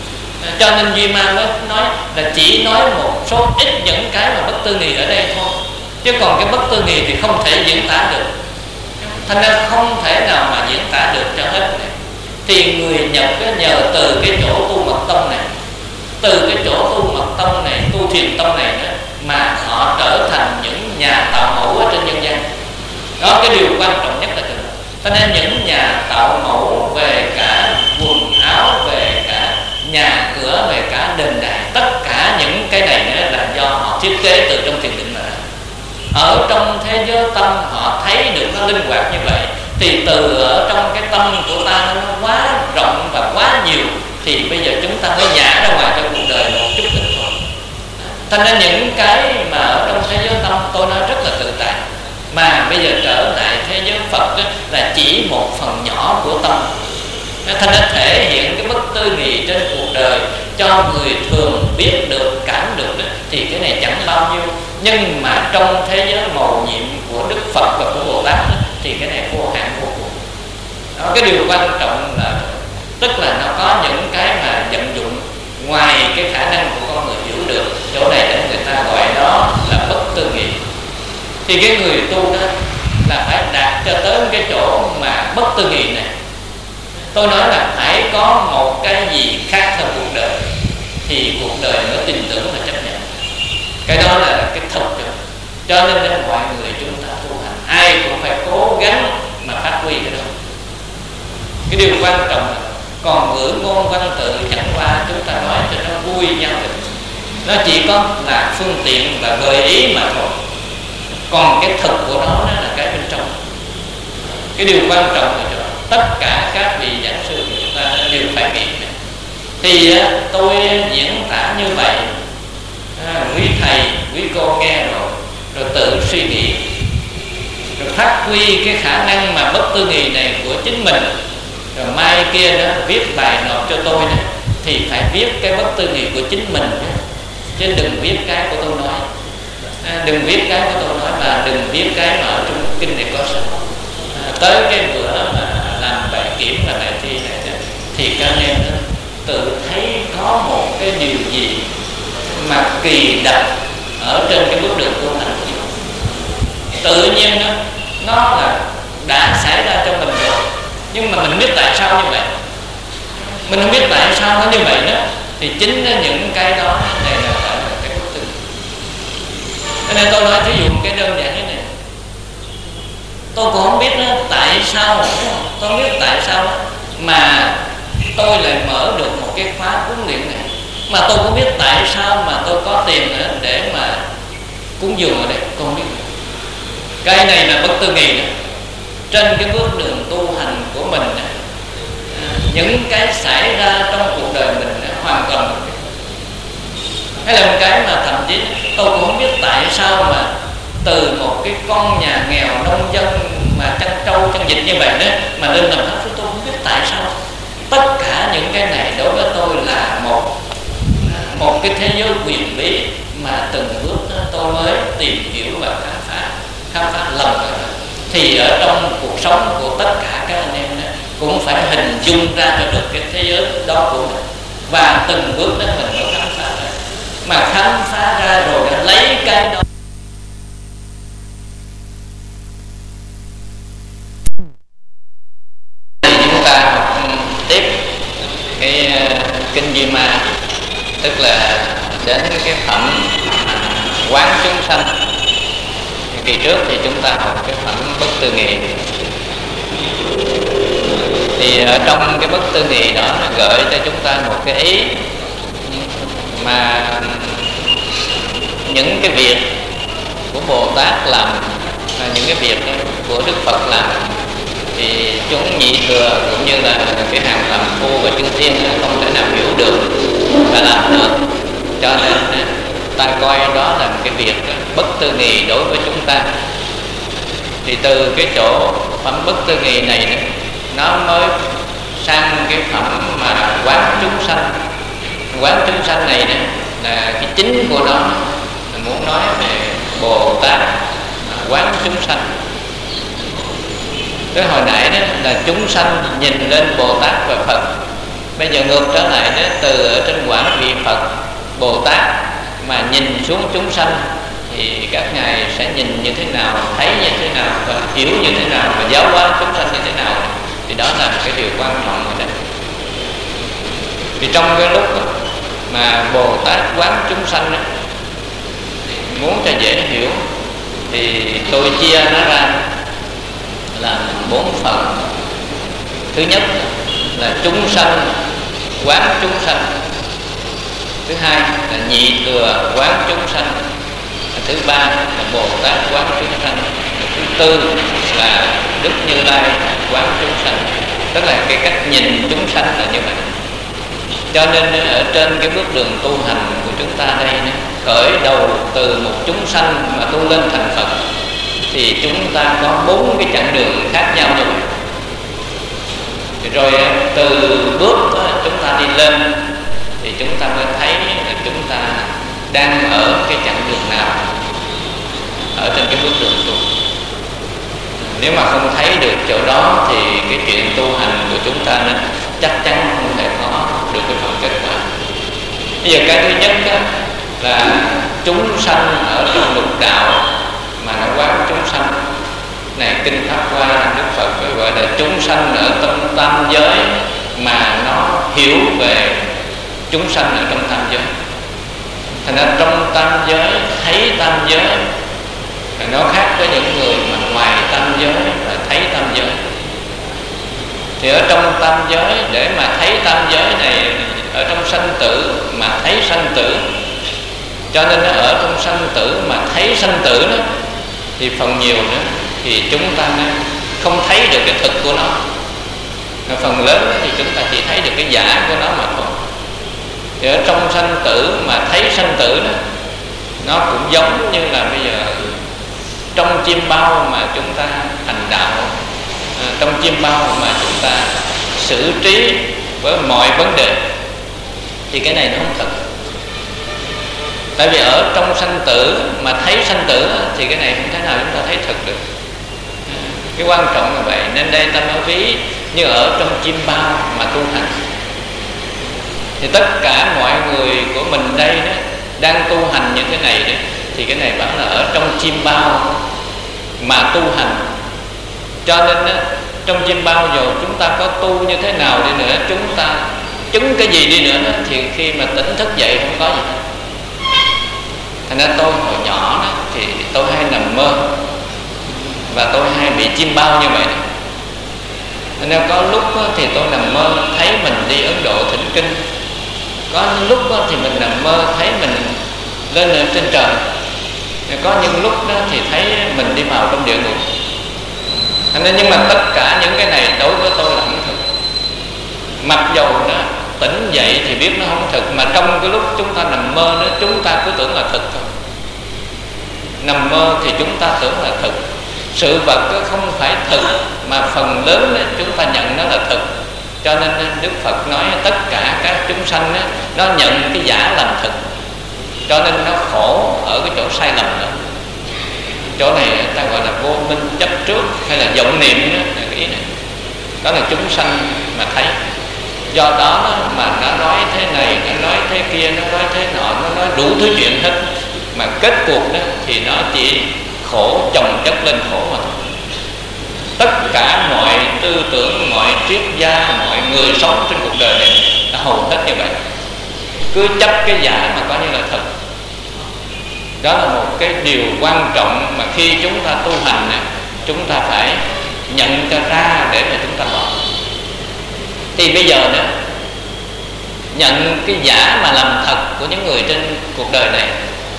Cho nên Duy Ma mới nói là chỉ nói một số ít những cái mà bất tư nghị ở đây thôi, chứ còn cái bất tư nghị thì không thể diễn tả được. Thành ra không thể nào mà diễn tả được cho hết này. Thì người Nhật nhờ từ cái chỗ tu mật tông này, từ cái chỗ tu mật tông này, tu thiền tông này nữa, mà họ trở thành những nhà tạo mẫu ở trên nhân gian. Đó, cái điều quan trọng nhất là từ đó. Cho nên những nhà tạo mẫu về cả quần áo, về cả nhà cửa, về cả đền đài, tất cả những cái này nữa là do họ thiết kế từ trong thiền định mà ra. Ở trong thế giới tâm họ thấy được nó linh hoạt như vậy, thì từ ở trong cái tâm của ta nó quá rộng và quá nhiều, thì bây giờ chúng ta mới nhả ra ngoài cho cuộc đời một chút ít thôi. Thành ra những cái mà ở trong thế giới tâm tôi nói rất là tự tại, mà bây giờ trở lại thế giới Phật đó, là chỉ một phần nhỏ của tâm. Thành ra thể hiện cái bất tư nghị trên cuộc đời cho người thường biết được, cảm được đó, thì cái này chẳng bao nhiêu. Nhưng mà trong thế giới mầu nhiệm của Đức Phật và của Bồ Tát đó, thì cái này vô hạn vô cùng. Đó, cái điều quan trọng là tức là nó có những cái mà vận dụng ngoài cái khả năng của con người hiểu được. Chỗ này để người ta gọi đó là bất tư nghị. Thì cái người tu đó là phải đạt cho tới cái chỗ mà bất tư nghị này. Tôi nói là phải có một cái gì khác hơn cuộc đời thì cuộc đời mới tin tưởng và chấp nhận. Cái đó là cái thực rồi. Cho nên là mọi người chúng ta tu hành ai cũng phải cố gắng mà phát huy cái đó. Cái điều quan trọng là còn ngữ ngôn văn tự chẳng qua chúng ta nói cho nó vui nhau được. Nó chỉ có là phương tiện và gợi ý mà thôi. Còn cái thực của nó, nó là cái bên trong. Cái điều quan trọng là đó, tất cả các vị giảng sư của chúng ta đều phải nghĩ này. Thì tôi diễn tả như vậy, à, quý thầy, quý cô nghe rồi, rồi tự suy nghĩ, rồi phát huy cái khả năng mà bất tư nghị này của chính mình. Rồi mai kia đó viết bài nộp cho tôi đó, thì phải viết cái bất tư nghị của chính mình đó, chứ đừng viết cái của tôi nói. À, đừng viết cái của tôi nói và đừng viết cái mà ở trong kinh này có sẵn. À, tới cái bữa mà làm bài kiểm và bài thi này đó, thì các em đó, tự thấy có một cái điều gì mà kỳ đặc ở trên cái bước đường tu hành. Tự nhiên đó, nó là đã xảy ra cho mình rồi, nhưng mà mình không biết tại sao như vậy. Mình không biết tại sao nó như vậy đó, thì chính những cái đó này là phải là cái bất tư. Cho nên tôi nói thí dụ một cái đơn giản như này, tôi cũng không biết đó, tại sao, tôi không biết tại sao đó, mà tôi lại mở được một cái khóa huấn luyện này, mà tôi không biết tại sao mà tôi có tiền để mà cúng dường ở đây, tôi không biết. Cái này là bất tư nghị đó. Trên cái bước đường tu hành của mình, những cái xảy ra trong cuộc đời mình hoàn toàn hay là một cái mà thậm chí tôi cũng không biết tại sao mà từ một cái con nhà nghèo nông dân mà chân trâu chân vịt như vậy đó mà lên làm thánh, tôi không biết tại sao. Tất cả những cái này đối với tôi là một một cái thế giới quyền bí mà từng bước đó tôi mới tìm hiểu và khám phá khám phá lần rồi. Thì ở trong cuộc sống của tất cả các anh em đó, cũng phải hình dung ra cho được cái thế giới đó của mình, và từng bước đó mình mới khám phá ra. Mà khám phá ra rồi đã lấy cái đó thì chúng ta học tiếp cái uh, kinh Duy Ma, tức là đến cái phẩm quán chúng sanh. Kỳ trước thì chúng ta học cái phẩm bất tư nghị, thì ở trong cái bất tư nghị đó nó gợi cho chúng ta một cái ý mà những cái việc của Bồ Tát làm, những cái việc của Đức Phật làm thì chúng nhị thừa cũng như là cái hàng làm phu và chư thiên không thể nào hiểu được và làm được, cho nên ta coi đó là một cái việc bất tư nghị đối với chúng ta. Thì từ cái chỗ phẩm bất tư nghị này nữa, nó mới sang cái phẩm mà quán chúng sanh. Quán chúng sanh này nữa là cái chính của nó là muốn nói về Bồ Tát quán chúng sanh. Cái hồi nãy đó là chúng sanh nhìn lên Bồ Tát và Phật. Bây giờ ngược trở lại đó, từ ở trên quả vị Phật Bồ Tát mà nhìn xuống chúng sanh thì các ngài sẽ nhìn như thế nào, thấy như thế nào và hiểu như thế nào và giáo hóa chúng sanh như thế nào, thì đó là một cái điều quan trọng ở đây. Thì trong cái lúc mà Bồ Tát quán chúng sanh đó, muốn cho dễ hiểu thì tôi chia nó ra là bốn phần. Thứ nhất là chúng sanh quán chúng sanh, thứ hai là nhị thừa quán chúng sanh, thứ ba là Bồ Tát quán chúng sanh, thứ tư là Đức Như Lai quán chúng sanh. Tức là cái cách nhìn chúng sanh là như vậy. Cho nên ở trên cái bước đường tu hành của chúng ta đây, khởi đầu từ một chúng sanh mà tu lên thành Phật, thì chúng ta có bốn cái chặng đường khác nhau như vậy. Rồi từ bước chúng ta đi lên thì chúng ta mới thấy là chúng ta đang ở cái chặng đường nào ở trên cái bước đường tu. Nếu mà không thấy được chỗ đó thì cái chuyện tu hành của chúng ta nên chắc chắn không thể có được cái phần kết quả. Bây giờ cái thứ nhất đó là chúng sanh ở trong lục đạo mà nó quán chúng sanh này, kinh Pháp Hoa Đức Phật gọi là chúng sanh ở trong tam giới mà nó hiểu về chúng sanh ở trong tam giới. Thành ra trong tam giới thấy tam giới là nó khác với những người mà ngoài tam giới và thấy tam giới. Thì ở trong tam giới để mà thấy tam giới này, ở trong sanh tử mà thấy sanh tử, cho nên nó ở trong sanh tử mà thấy sanh tử đó, thì phần nhiều nữa thì chúng ta không thấy được cái thực của nó. Phần lớn thì chúng ta chỉ thấy được cái giả của nó mà thôi. Thì ở trong sanh tử mà thấy sanh tử đó, nó cũng giống như là bây giờ trong chim bao mà chúng ta hành đạo, trong chim bao mà chúng ta xử trí với mọi vấn đề, thì cái này nó không thật. Tại vì ở trong sanh tử mà thấy sanh tử thì cái này không thể nào chúng ta thấy thật được. Cái quan trọng là vậy. Nên đây ta nói ví như ở trong chim bao mà tu hành, thì tất cả mọi người của mình đây đó đang tu hành những cái này đó, thì cái này bảo là ở trong chim bao mà tu hành. Cho nên đó, trong chim bao dù chúng ta có tu như thế nào đi nữa, chúng ta chứng cái gì đi nữa đó, thì khi mà tỉnh thức dậy không có gì hết. Thành ra tôi hồi nhỏ đó, thì tôi hay nằm mơ và tôi hay bị chim bao như vậy đó. Thành ra có lúc đó, thì tôi nằm mơ thấy mình đi Ấn Độ thỉnh kinh, có những lúc đó, thì mình nằm mơ thấy mình lên ở trên trời, có những lúc đó thì thấy mình đi vào trong địa ngục. Thành ra nhưng mà tất cả những cái này đối với tôi là không thực. Mặc dầu đó tỉnh dậy thì biết nó không thực, mà trong cái lúc chúng ta nằm mơ đó chúng ta cứ tưởng là thực thôi. Nằm mơ thì chúng ta tưởng là thực, Sự vật không phải thực, mà phần lớn chúng ta nhận nó là thực. Cho nên Đức Phật nói tất cả các chúng sanh nó nhận cái giả làm thực. Cho nên nó khổ ở cái chỗ sai lầm đó. Chỗ này ta gọi là vô minh chấp trước, hay là vọng niệm đó, là cái ý này. Đó là chúng sanh mà thấy. Do đó mà nó nói thế này, nó nói thế kia, nó nói thế nọ, nó nói đủ thứ chuyện hết. Mà kết cuộc đó thì nó chỉ khổ chồng chất lên khổ mà thôi. Tất cả mọi tư tưởng, mọi triết gia, mọi người sống trên cuộc đời này nó hầu hết như vậy. Cứ chấp cái giả mà coi như là thật. Đó là một cái điều quan trọng mà khi chúng ta tu hành này, chúng ta phải nhận cho ra để mà chúng ta bỏ. Thì bây giờ nữa, nhận cái giả mà làm thật của những người trên cuộc đời này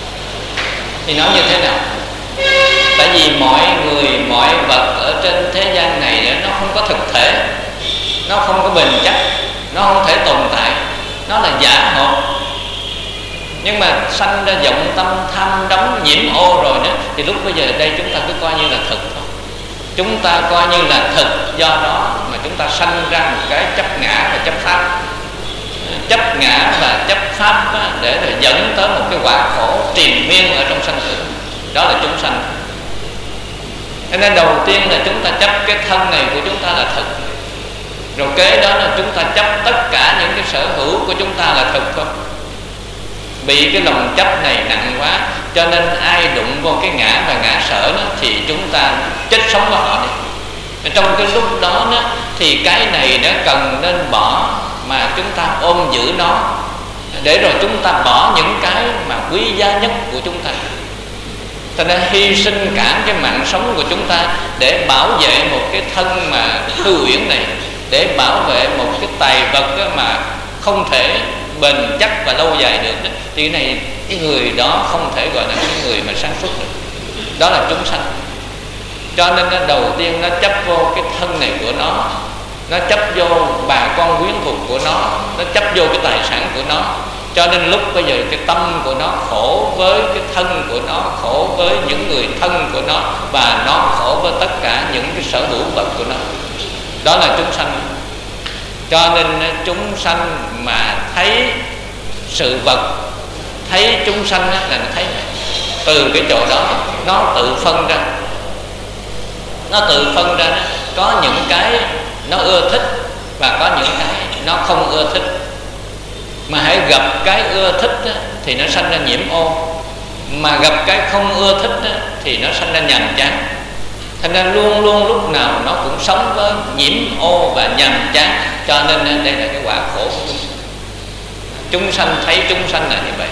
thì nó như thế nào? Tại vì mọi người, mọi vật ở trên thế gian này nó không có thực thể, nó không có bền chắc, nó không thể tồn tại, nó là giả hợp. Nhưng mà sanh ra vọng tâm tham đắm nhiễm ô rồi đó, thì lúc bây giờ đây chúng ta cứ coi như là thực thôi. Chúng ta coi như là thực, do đó mà chúng ta sanh ra một cái chấp ngã và chấp pháp. Chấp ngã và chấp pháp để rồi dẫn tới một cái quả khổ triền miên ở trong sanh tử. Đó là chúng sanh. Cho nên đầu tiên là chúng ta chấp cái thân này của chúng ta là thực. Rồi kế đó là chúng ta chấp tất cả những cái sở hữu của chúng ta là thực không. Bị cái lòng chấp này nặng quá, cho nên ai đụng vô cái ngã và ngã sở đó, thì chúng ta chết sống với họ đi. Trong cái lúc đó, đó thì cái này nó cần nên bỏ, mà chúng ta ôm giữ nó, để rồi chúng ta bỏ những cái mà quý giá nhất của chúng ta. Ta đã hy sinh cả cái mạng sống của chúng ta để bảo vệ một cái thân mà hư uyển này, để bảo vệ một cái tài vật mà không thể bền chắc và lâu dài được đó. Thì cái này, cái người đó không thể gọi là cái người mà sáng suốt được. Đó là chúng sanh. Cho nên nó đầu tiên nó chấp vô cái thân này của nó, nó chấp vô bà con quyến thuộc của nó, nó chấp vô cái tài sản của nó. Cho nên lúc bây giờ cái tâm của nó khổ với cái thân của nó, khổ với những người thân của nó, và nó khổ với tất cả những cái sở hữu vật của nó. Đó là chúng sanh. Cho nên chúng sanh mà thấy sự vật, thấy chúng sanh là nó thấy này. Từ cái chỗ đó nó tự phân ra, nó tự phân ra đó. Có những cái nó ưa thích và có những cái nó không ưa thích. Mà hãy gặp cái ưa thích đó, thì nó sanh ra nhiễm ô. Mà gặp cái không ưa thích đó, thì nó sanh ra nhàm chán. Thành ra luôn luôn lúc nào nó cũng sống với nhiễm ô và nhàm chán. Cho nên đây là cái quả khổ của chúng sanh. Chúng sanh thấy chúng sanh là như vậy.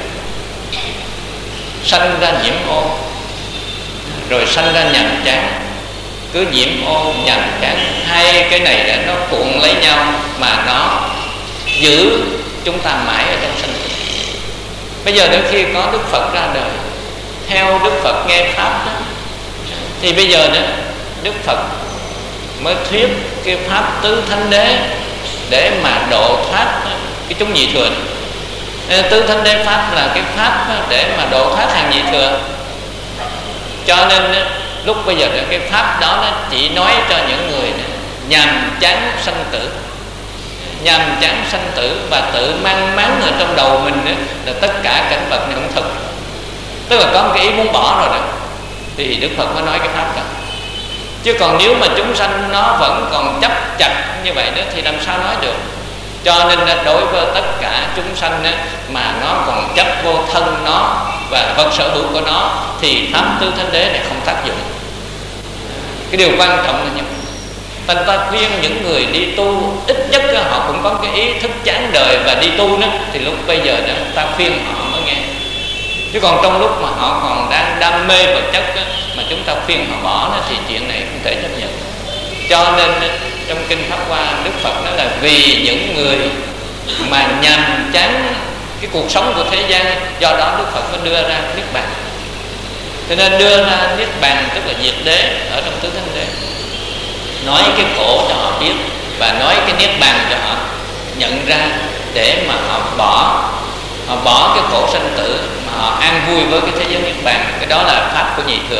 Sanh ra nhiễm ô, rồi sanh ra nhàm chán. Cứ nhiễm ô nhàm chán, hai cái này là nó cuộn lấy nhau, mà nó giữ chúng ta mãi ở trong sanh tử. Bây giờ đến khi có Đức Phật ra đời, theo Đức Phật nghe pháp đó, thì bây giờ đó Đức Phật mới thuyết cái pháp tứ thánh đế để mà độ thoát cái chúng nhị thừa. Tứ thánh đế pháp là cái pháp để mà độ thoát hàng nhị thừa. Cho nên lúc bây giờ cái pháp đó nó chỉ nói cho những người nhàm chán sanh tử, nhàm chán sanh tử và tự mang máng ở trong đầu mình đó, là tất cả cảnh vật này không thực. Tức là có một cái ý muốn bỏ rồi đó, thì Đức Phật mới nói cái pháp đó. Chứ còn nếu mà chúng sanh nó vẫn còn chấp chặt như vậy đó, thì làm sao nói được. Cho nên đối với tất cả chúng sanh đó, mà nó còn chấp vô thân nó và vật sở hữu của nó, thì pháp tứ thánh đế này không tác dụng. Cái điều quan trọng là như vậy. Thành ta khuyên những người đi tu, ít nhất họ cũng có cái ý thức chán đời và đi tu đó, thì lúc bây giờ đó ta khuyên họ mới nghe. Chứ còn trong lúc mà họ còn đang đam mê vật chất đó, mà chúng ta khuyên họ bỏ đó, thì chuyện này không thể chấp nhận. Cho nên trong Kinh Pháp Hoa, Đức Phật nói là vì những người mà nhàm chán cái cuộc sống của thế gian, do đó Đức Phật mới đưa ra Niết Bàn. Cho nên đưa ra Niết Bàn tức là diệt đế ở trong tứ thánh đế, nói cái khổ cho họ biết và nói cái Niết Bàn cho họ nhận ra, để mà họ bỏ họ bỏ cái khổ sanh tử, mà họ an vui với cái thế giới Niết Bàn. Cái đó là pháp của nhị thừa.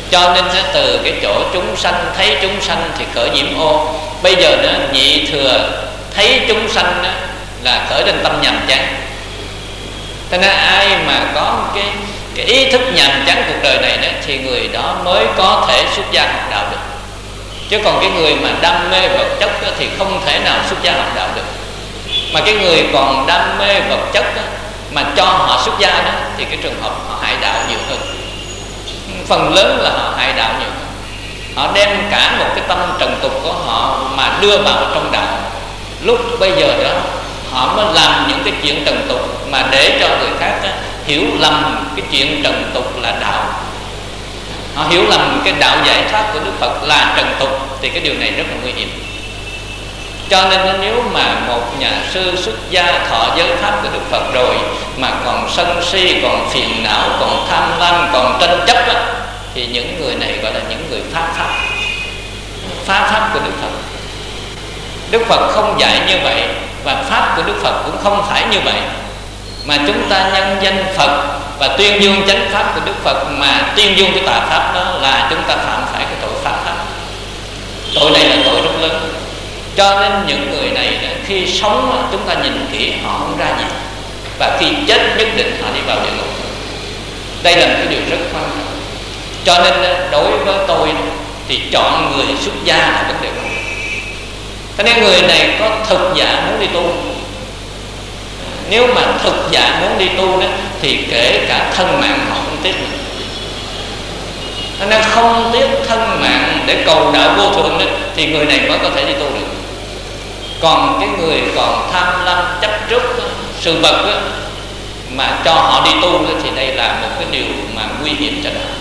Cho nên nó từ cái chỗ chúng sanh thấy chúng sanh thì khởi nhiễm ô. Bây giờ nó nhị thừa thấy chúng sanh đó là khởi lên tâm nhàm chán. Thế nên ai mà có cái, cái ý thức nhàm chán cuộc đời này đó, thì người đó mới có thể xuất gia học đạo được. Chứ còn cái người mà đam mê vật chất đó, thì không thể nào xuất gia học đạo được. Mà cái người còn đam mê vật chất đó, mà cho họ xuất gia đó, thì cái trường hợp họ hại đạo nhiều hơn. Phần lớn là họ hại đạo nhiều hơn. Họ đem cả một cái tâm trần tục của họ mà đưa vào trong đạo. Lúc bây giờ đó họ mới làm những cái chuyện trần tục mà để cho người khác đó, hiểu lầm cái chuyện trần tục là đạo. Họ hiểu lầm cái đạo giải thoát của Đức Phật là trần tục, thì cái điều này rất là nguy hiểm. Cho nên nếu mà một nhà sư xuất gia thọ giới pháp của Đức Phật rồi mà còn sân si, còn phiền não, còn tham lam, còn tranh chấp đó, thì những người này gọi là những người phá pháp, phá pháp của Đức Phật. Đức Phật không dạy như vậy, và pháp của Đức Phật cũng không phải như vậy. Mà chúng ta nhân danh Phật và tuyên dương chánh pháp của Đức Phật mà tuyên dương cái tà pháp, đó là chúng ta phạm phải cái tội phá pháp. Tội này là tội rất lớn. Cho nên những người này khi sống chúng ta nhìn kỹ họ không ra gì, và khi chết nhất định họ đi vào địa ngục. Đây là một cái điều rất quan trọng. Cho nên đối với tôi thì chọn người xuất gia là vấn đề quan trọng. Thế nên người này có thực dạ muốn đi tu. Nếu mà thực dạ muốn đi tu đó, thì kể cả thân mạng họ không tiếc. Thế nên không tiếc thân mạng để cầu đạo vô thượng đó, thì người này mới có thể đi tu được. Còn cái người còn tham lam chấp trước đó, sự vật đó, mà cho họ đi tu đó, thì đây là một cái điều mà nguy hiểm cho đạo.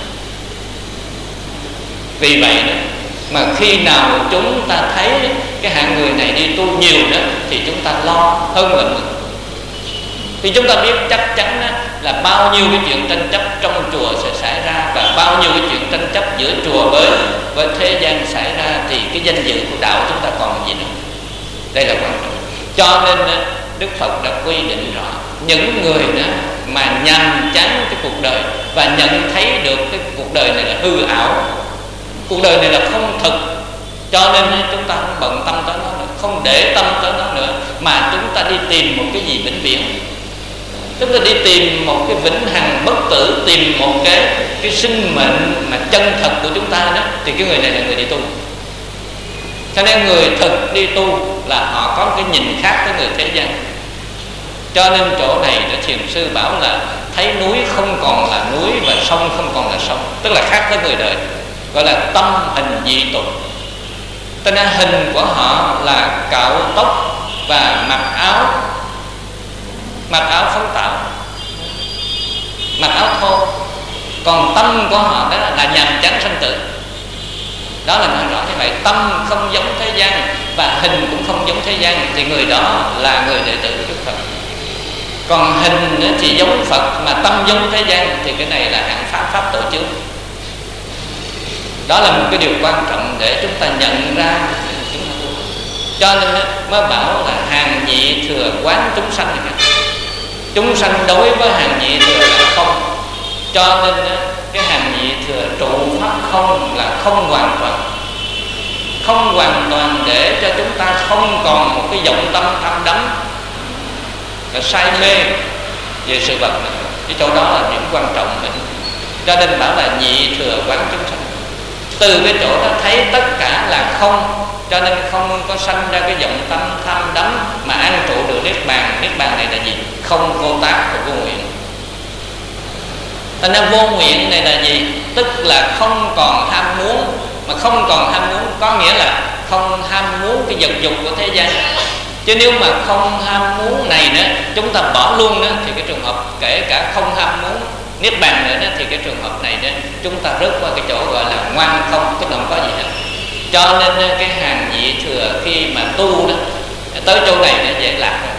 Vì vậy đó, mà khi nào chúng ta thấy cái hạng người này đi tu nhiều đó, thì chúng ta lo hơn là mừng. Thì chúng ta biết chắc chắn đó, là bao nhiêu cái chuyện tranh chấp trong chùa sẽ xảy ra, và bao nhiêu cái chuyện tranh chấp giữa chùa với với thế gian xảy ra, thì cái danh dự của đạo chúng ta còn gì nữa. Đây là quan trọng. Cho nên Đức Phật đã quy định rõ những người đó mà nhàm chán cái cuộc đời và nhận thấy được cái cuộc đời này là hư ảo, cuộc đời này là không thực, cho nên chúng ta không bận tâm tới nó nữa, không để tâm tới nó nữa, mà chúng ta đi tìm một cái gì vĩnh viễn. Chúng ta đi tìm một cái vĩnh hằng bất tử, tìm một cái cái sinh mệnh mà chân thật của chúng ta đó, thì cái người này là người đi tu. Cho nên người thực đi tu là họ có cái nhìn khác với người thế gian. Cho nên chỗ này để thiền sư bảo là thấy núi không còn là núi và sông không còn là sông, tức là khác với người đời, gọi là tâm hình dị tục. Cho nên hình của họ là cạo tóc và mặc áo mặc áo phóng tạo, mặc áo thô. Còn tâm của họ đó là nhàm chán sanh tử. Đó là nói rõ như vậy. Tâm không giống thế gian và hình cũng không giống thế gian, thì người đó là người đệ tử của Đức Phật. Còn hình thì giống Phật mà tâm giống thế gian, thì cái này là hạng pháp pháp tổ chướng. Đó là một cái điều quan trọng để chúng ta nhận ra. Cho nên mới bảo là hàng nhị thừa quán chúng sanh này. Chúng sanh đối với hàng nhị thừa là không. Cho nên cái hàng nhị thừa trụ pháp không là không hoàn toàn. Không hoàn toàn để cho chúng ta không còn một cái vọng tâm tham đắm, cái say mê về sự vật này. Cái chỗ đó là điểm quan trọng này. Cho nên bảo là nhị thừa quán chúng sanh. Từ cái chỗ đó thấy tất cả là không, cho nên không có sanh ra cái vọng tâm tham đắm mà an trụ được niết bàn. Niết bàn này là gì? Không vô tác và vô nguyện. Thành ra vô nguyện này là gì? Tức là không còn ham muốn. Mà không còn ham muốn có nghĩa là không ham muốn cái vật dục của thế gian. Chứ nếu mà không ham muốn này nữa, chúng ta bỏ luôn nữa, thì cái trường hợp kể cả không ham muốn niết bàn nữa đó, thì cái trường hợp này đó, chúng ta rớt qua cái chỗ gọi là ngoan không, tức là không có gì hết. Cho nên cái hàng nhị thừa khi mà tu đó, tới chỗ này nó dễ lạc rồi.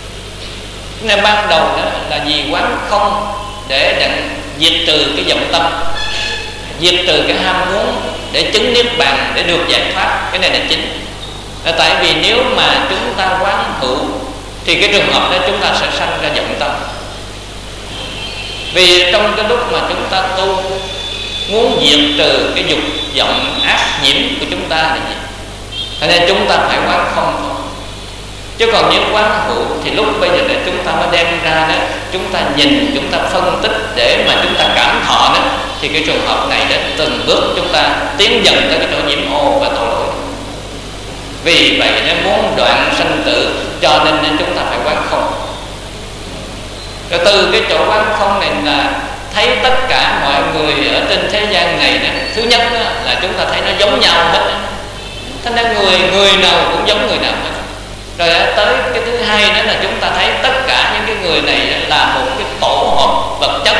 Nên ban đầu đó là vì quán không để đặng diệt trừ cái vọng tâm, diệt trừ cái ham muốn để chứng niết bàn, để được giải thoát. Cái này là chính. Là tại vì nếu mà chúng ta quán hữu thì cái trường hợp đó chúng ta sẽ sanh ra vọng tâm. Vì trong cái lúc mà chúng ta tu muốn diệt trừ cái dục vọng ác nhiễm của chúng ta là gì? Cho nên chúng ta phải quán không thôi. Chứ còn nếu quán hữu thì lúc bây giờ để chúng ta mới đem ra đó, chúng ta nhìn, chúng ta phân tích để mà chúng ta cảm thọ đó, thì cái trường hợp này đó từng bước chúng ta tiến dần tới cái chỗ nhiễm ô và tội lỗi. Vì vậy nếu muốn đoạn sanh tử cho nên, nên chúng ta phải quán không. Rồi từ cái chỗ quán không này là thấy tất cả mọi người ở trên thế gian này đó, thứ nhất đó, là chúng ta thấy nó giống nhau hết. Thế nên người người nào cũng giống người nào hết. Rồi tới cái thứ hai đó là chúng ta thấy tất cả những cái người này là một cái tổ hợp vật chất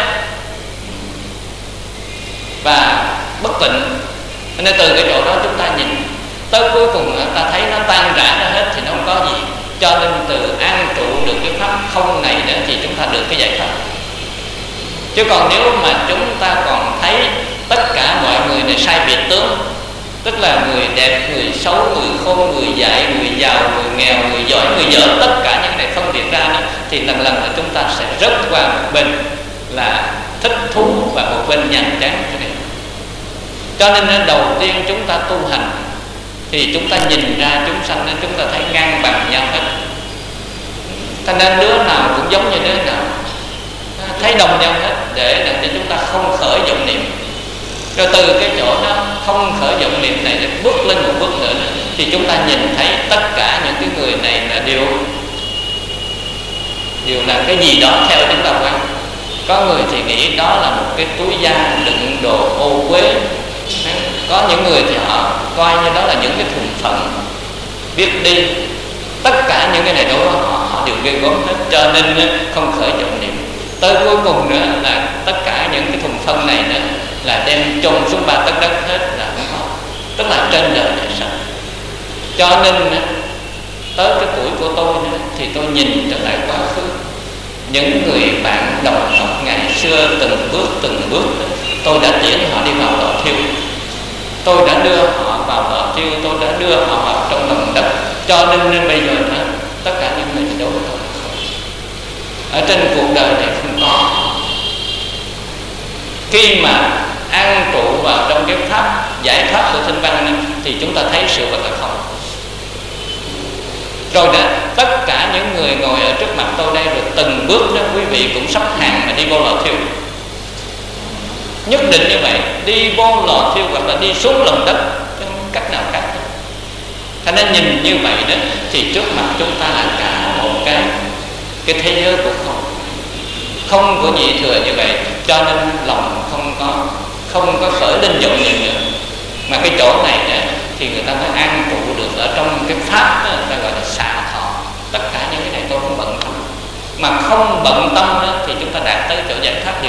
và bất tịnh. Nên từ cái chỗ đó chúng ta nhìn tới cuối cùng ta thấy nó tan rã ra hết thì nó không có gì. Cho nên từ an trụ được cái pháp không này đó thì chúng ta được cái giải thoát. Chứ còn nếu mà chúng ta còn thấy tất cả mọi người này sai biệt tướng, tức là người đẹp, người xấu, người khôn, người dại, người giàu, người nghèo, người giỏi, người dở, tất cả những cái này phân biệt ra đó, thì lần lần là chúng ta sẽ rớt qua một bên là thích thú và một bên nhàm chán. Cho nên đầu tiên chúng ta tu hành thì chúng ta nhìn ra chúng sanh nên chúng ta thấy ngang bằng nhau hết. Thành nên đứa nào cũng giống như đứa nào, thấy đồng nhau hết, để làm cho chúng ta không khởi vọng niệm. Rồi từ cái chỗ đó không khởi vọng niệm này để bước lên một bước nữa thì chúng ta nhìn thấy tất cả những cái người này là đều đều là cái gì đó theo chúng ta quan. Có người thì nghĩ đó là một cái túi da đựng đồ ô uế, có những người thì họ coi như đó là những cái thùng phận biết đi. Tất cả những cái này đối với họ, họ đều ghê gớm hết, cho nên không khởi vọng niệm. Tới cuối cùng nữa là tất cả những cái thùng phân này nữa là đem chôn xuống ba tấc đất hết là không có. Tức là trên đời này sao? Cho nên tới cái tuổi của tôi nữa, thì tôi nhìn trở lại quá khứ. Những người bạn đồng học ngày xưa từng bước từng bước tôi đã tiễn họ đi vào lò thiêu. Tôi đã đưa họ vào lò thiêu, tôi đã đưa họ vào trong lòng đất. Cho nên, nên bây giờ đó, tất cả những người đối với tôi ở trên cuộc đời này không có. Khi mà an trụ vào trong cái pháp giải thoát của Thanh Văn này, thì chúng ta thấy sự vật là không. Rồi đó, tất cả những người ngồi ở trước mặt tôi đây, rồi từng bước đó quý vị cũng sắp hàng mà đi vô lò thiêu. Nhất định như vậy, đi vô lò thiêu hoặc là đi xuống lòng đất, không cách nào khác. Cho nên nhìn như vậy đó thì trước mặt chúng ta là cả một cái cái thế giới của không, không của nhị thừa như vậy. Cho nên lòng không có không có khởi lên vọng niệm nữa, mà cái chỗ này đó, thì người ta mới an trụ được ở trong cái pháp đó, người ta gọi là xả thọ. Tất cả những cái này tôi không bận tâm, mà không bận tâm đó, thì chúng ta đạt tới chỗ giải thoát được.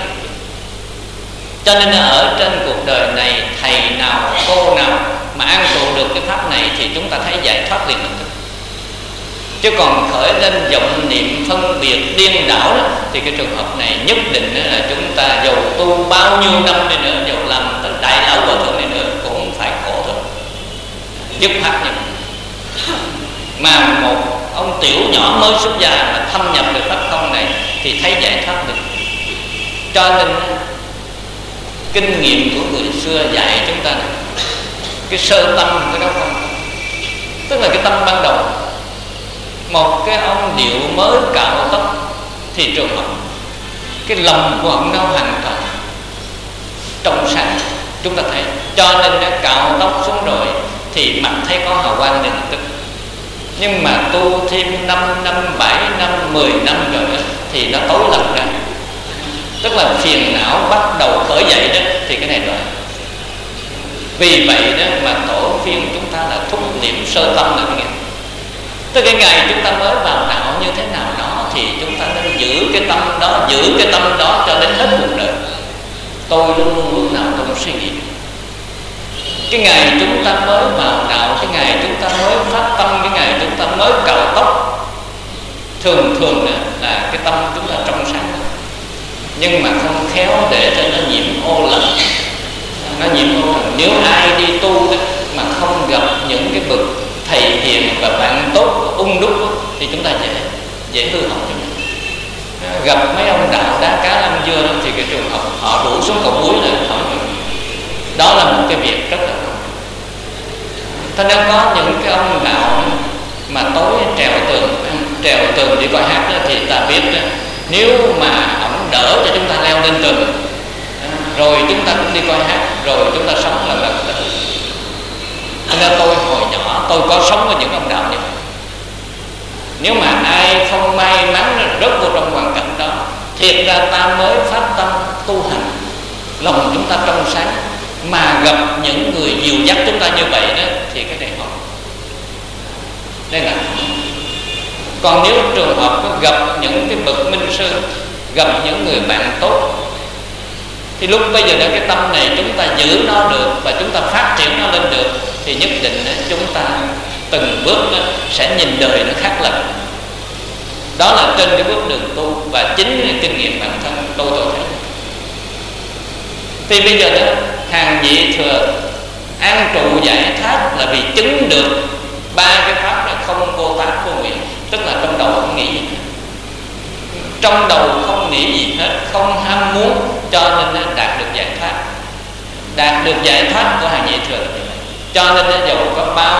Cho nên ở trên cuộc đời này, thầy nào cô nào mà an trụ được cái pháp này thì chúng ta thấy giải thoát liền lập tức. Chứ còn khởi lên vọng niệm phân biệt điên đảo đó, thì cái trường hợp này nhất định là chúng ta dầu tu bao nhiêu năm đi nữa, dầu làm đại lão hòa thượng đi nữa cũng phải khổ thôi. Dứt khoát như vậy. Mà một ông tiểu nhỏ mới xuất gia mà thâm nhập được pháp không này thì thấy giải thoát được. Cho nên kinh nghiệm của người xưa dạy chúng ta này, cái sơ tâm cái đó không, tức là cái tâm ban đầu. Một cái ông điệu mới cạo tóc thì trường hợp cái lòng của ông nó hoàn toàn trong sáng, chúng ta thấy. Cho nên đã cạo tóc xuống rồi thì mặt thấy có hào quang liền lập tức. Nhưng mà tu thêm năm năm, bảy năm, mười năm rồi đó, thì nó tối lặng ra. Tức là phiền não bắt đầu khởi dậy đó, thì cái này rồi. Vì vậy đó mà tổ phiên chúng ta là thúc niệm sơ tâm là cái nghĩa. Tới cái ngày chúng ta mới vào đạo như thế nào đó thì chúng ta nên giữ cái tâm đó, giữ cái tâm đó cho đến hết cuộc đời. Tôi luôn luôn lúc nào tôi cũng suy nghĩ cái ngày chúng ta mới vào đạo, cái ngày chúng ta mới phát tâm, cái ngày chúng ta mới cạo tóc, thường thường là cái tâm chúng ta trong sáng, nhưng mà không khéo để cho nó nhiễm ô lầm. Nó nhiễm ô lầm. Nếu ai đi tu đó, mà không gặp những cái bậc thầy hiền và bạn tốt ung đúc thì chúng ta dễ dễ hư hỏng. Gặp mấy ông đạo đá cá ăn dưa đó, thì cái trường hợp họ đổ xuống cầu muối là không. Thế nên có những cái ông đạo mà tối trèo tường trèo tường đi coi hát đó, thì ta biết đó, nếu mà ông đỡ cho chúng ta leo lên tường rồi chúng ta cũng đi coi hát, rồi chúng ta sống là lần tử. Cho nên tôi hồi nhỏ tôi có sống với những ông đạo như vậy. Nếu mà ai không may mắn rớt vô trong hoàn cảnh đó, thiệt ra ta mới phát tâm tu hành, lòng chúng ta trong sáng, mà gặp những người dìu dắt chúng ta như vậy đó, thì cái này không. Đây là còn nếu trường hợp có gặp những cái bậc minh sư, gặp những người bạn tốt, thì lúc bây giờ đó cái tâm này chúng ta giữ nó được và chúng ta phát triển nó lên được, thì nhất định chúng ta từng bước sẽ nhìn đời nó khác lần. Đó là trên cái bước đường tu, và chính kinh nghiệm bản thân tôi tôi thấy. Thì bây giờ đó hàng nhị thừa an trụ giải thoát là vì chứng được ba cái pháp là không vô tác vô nguyện, tức là trong đầu không nghĩ gì hết. Trong đầu không nghĩ gì hết, không ham muốn, cho nên đạt được giải thoát. Đạt được giải thoát của hàng nhị thừa. Cho nên dầu có bao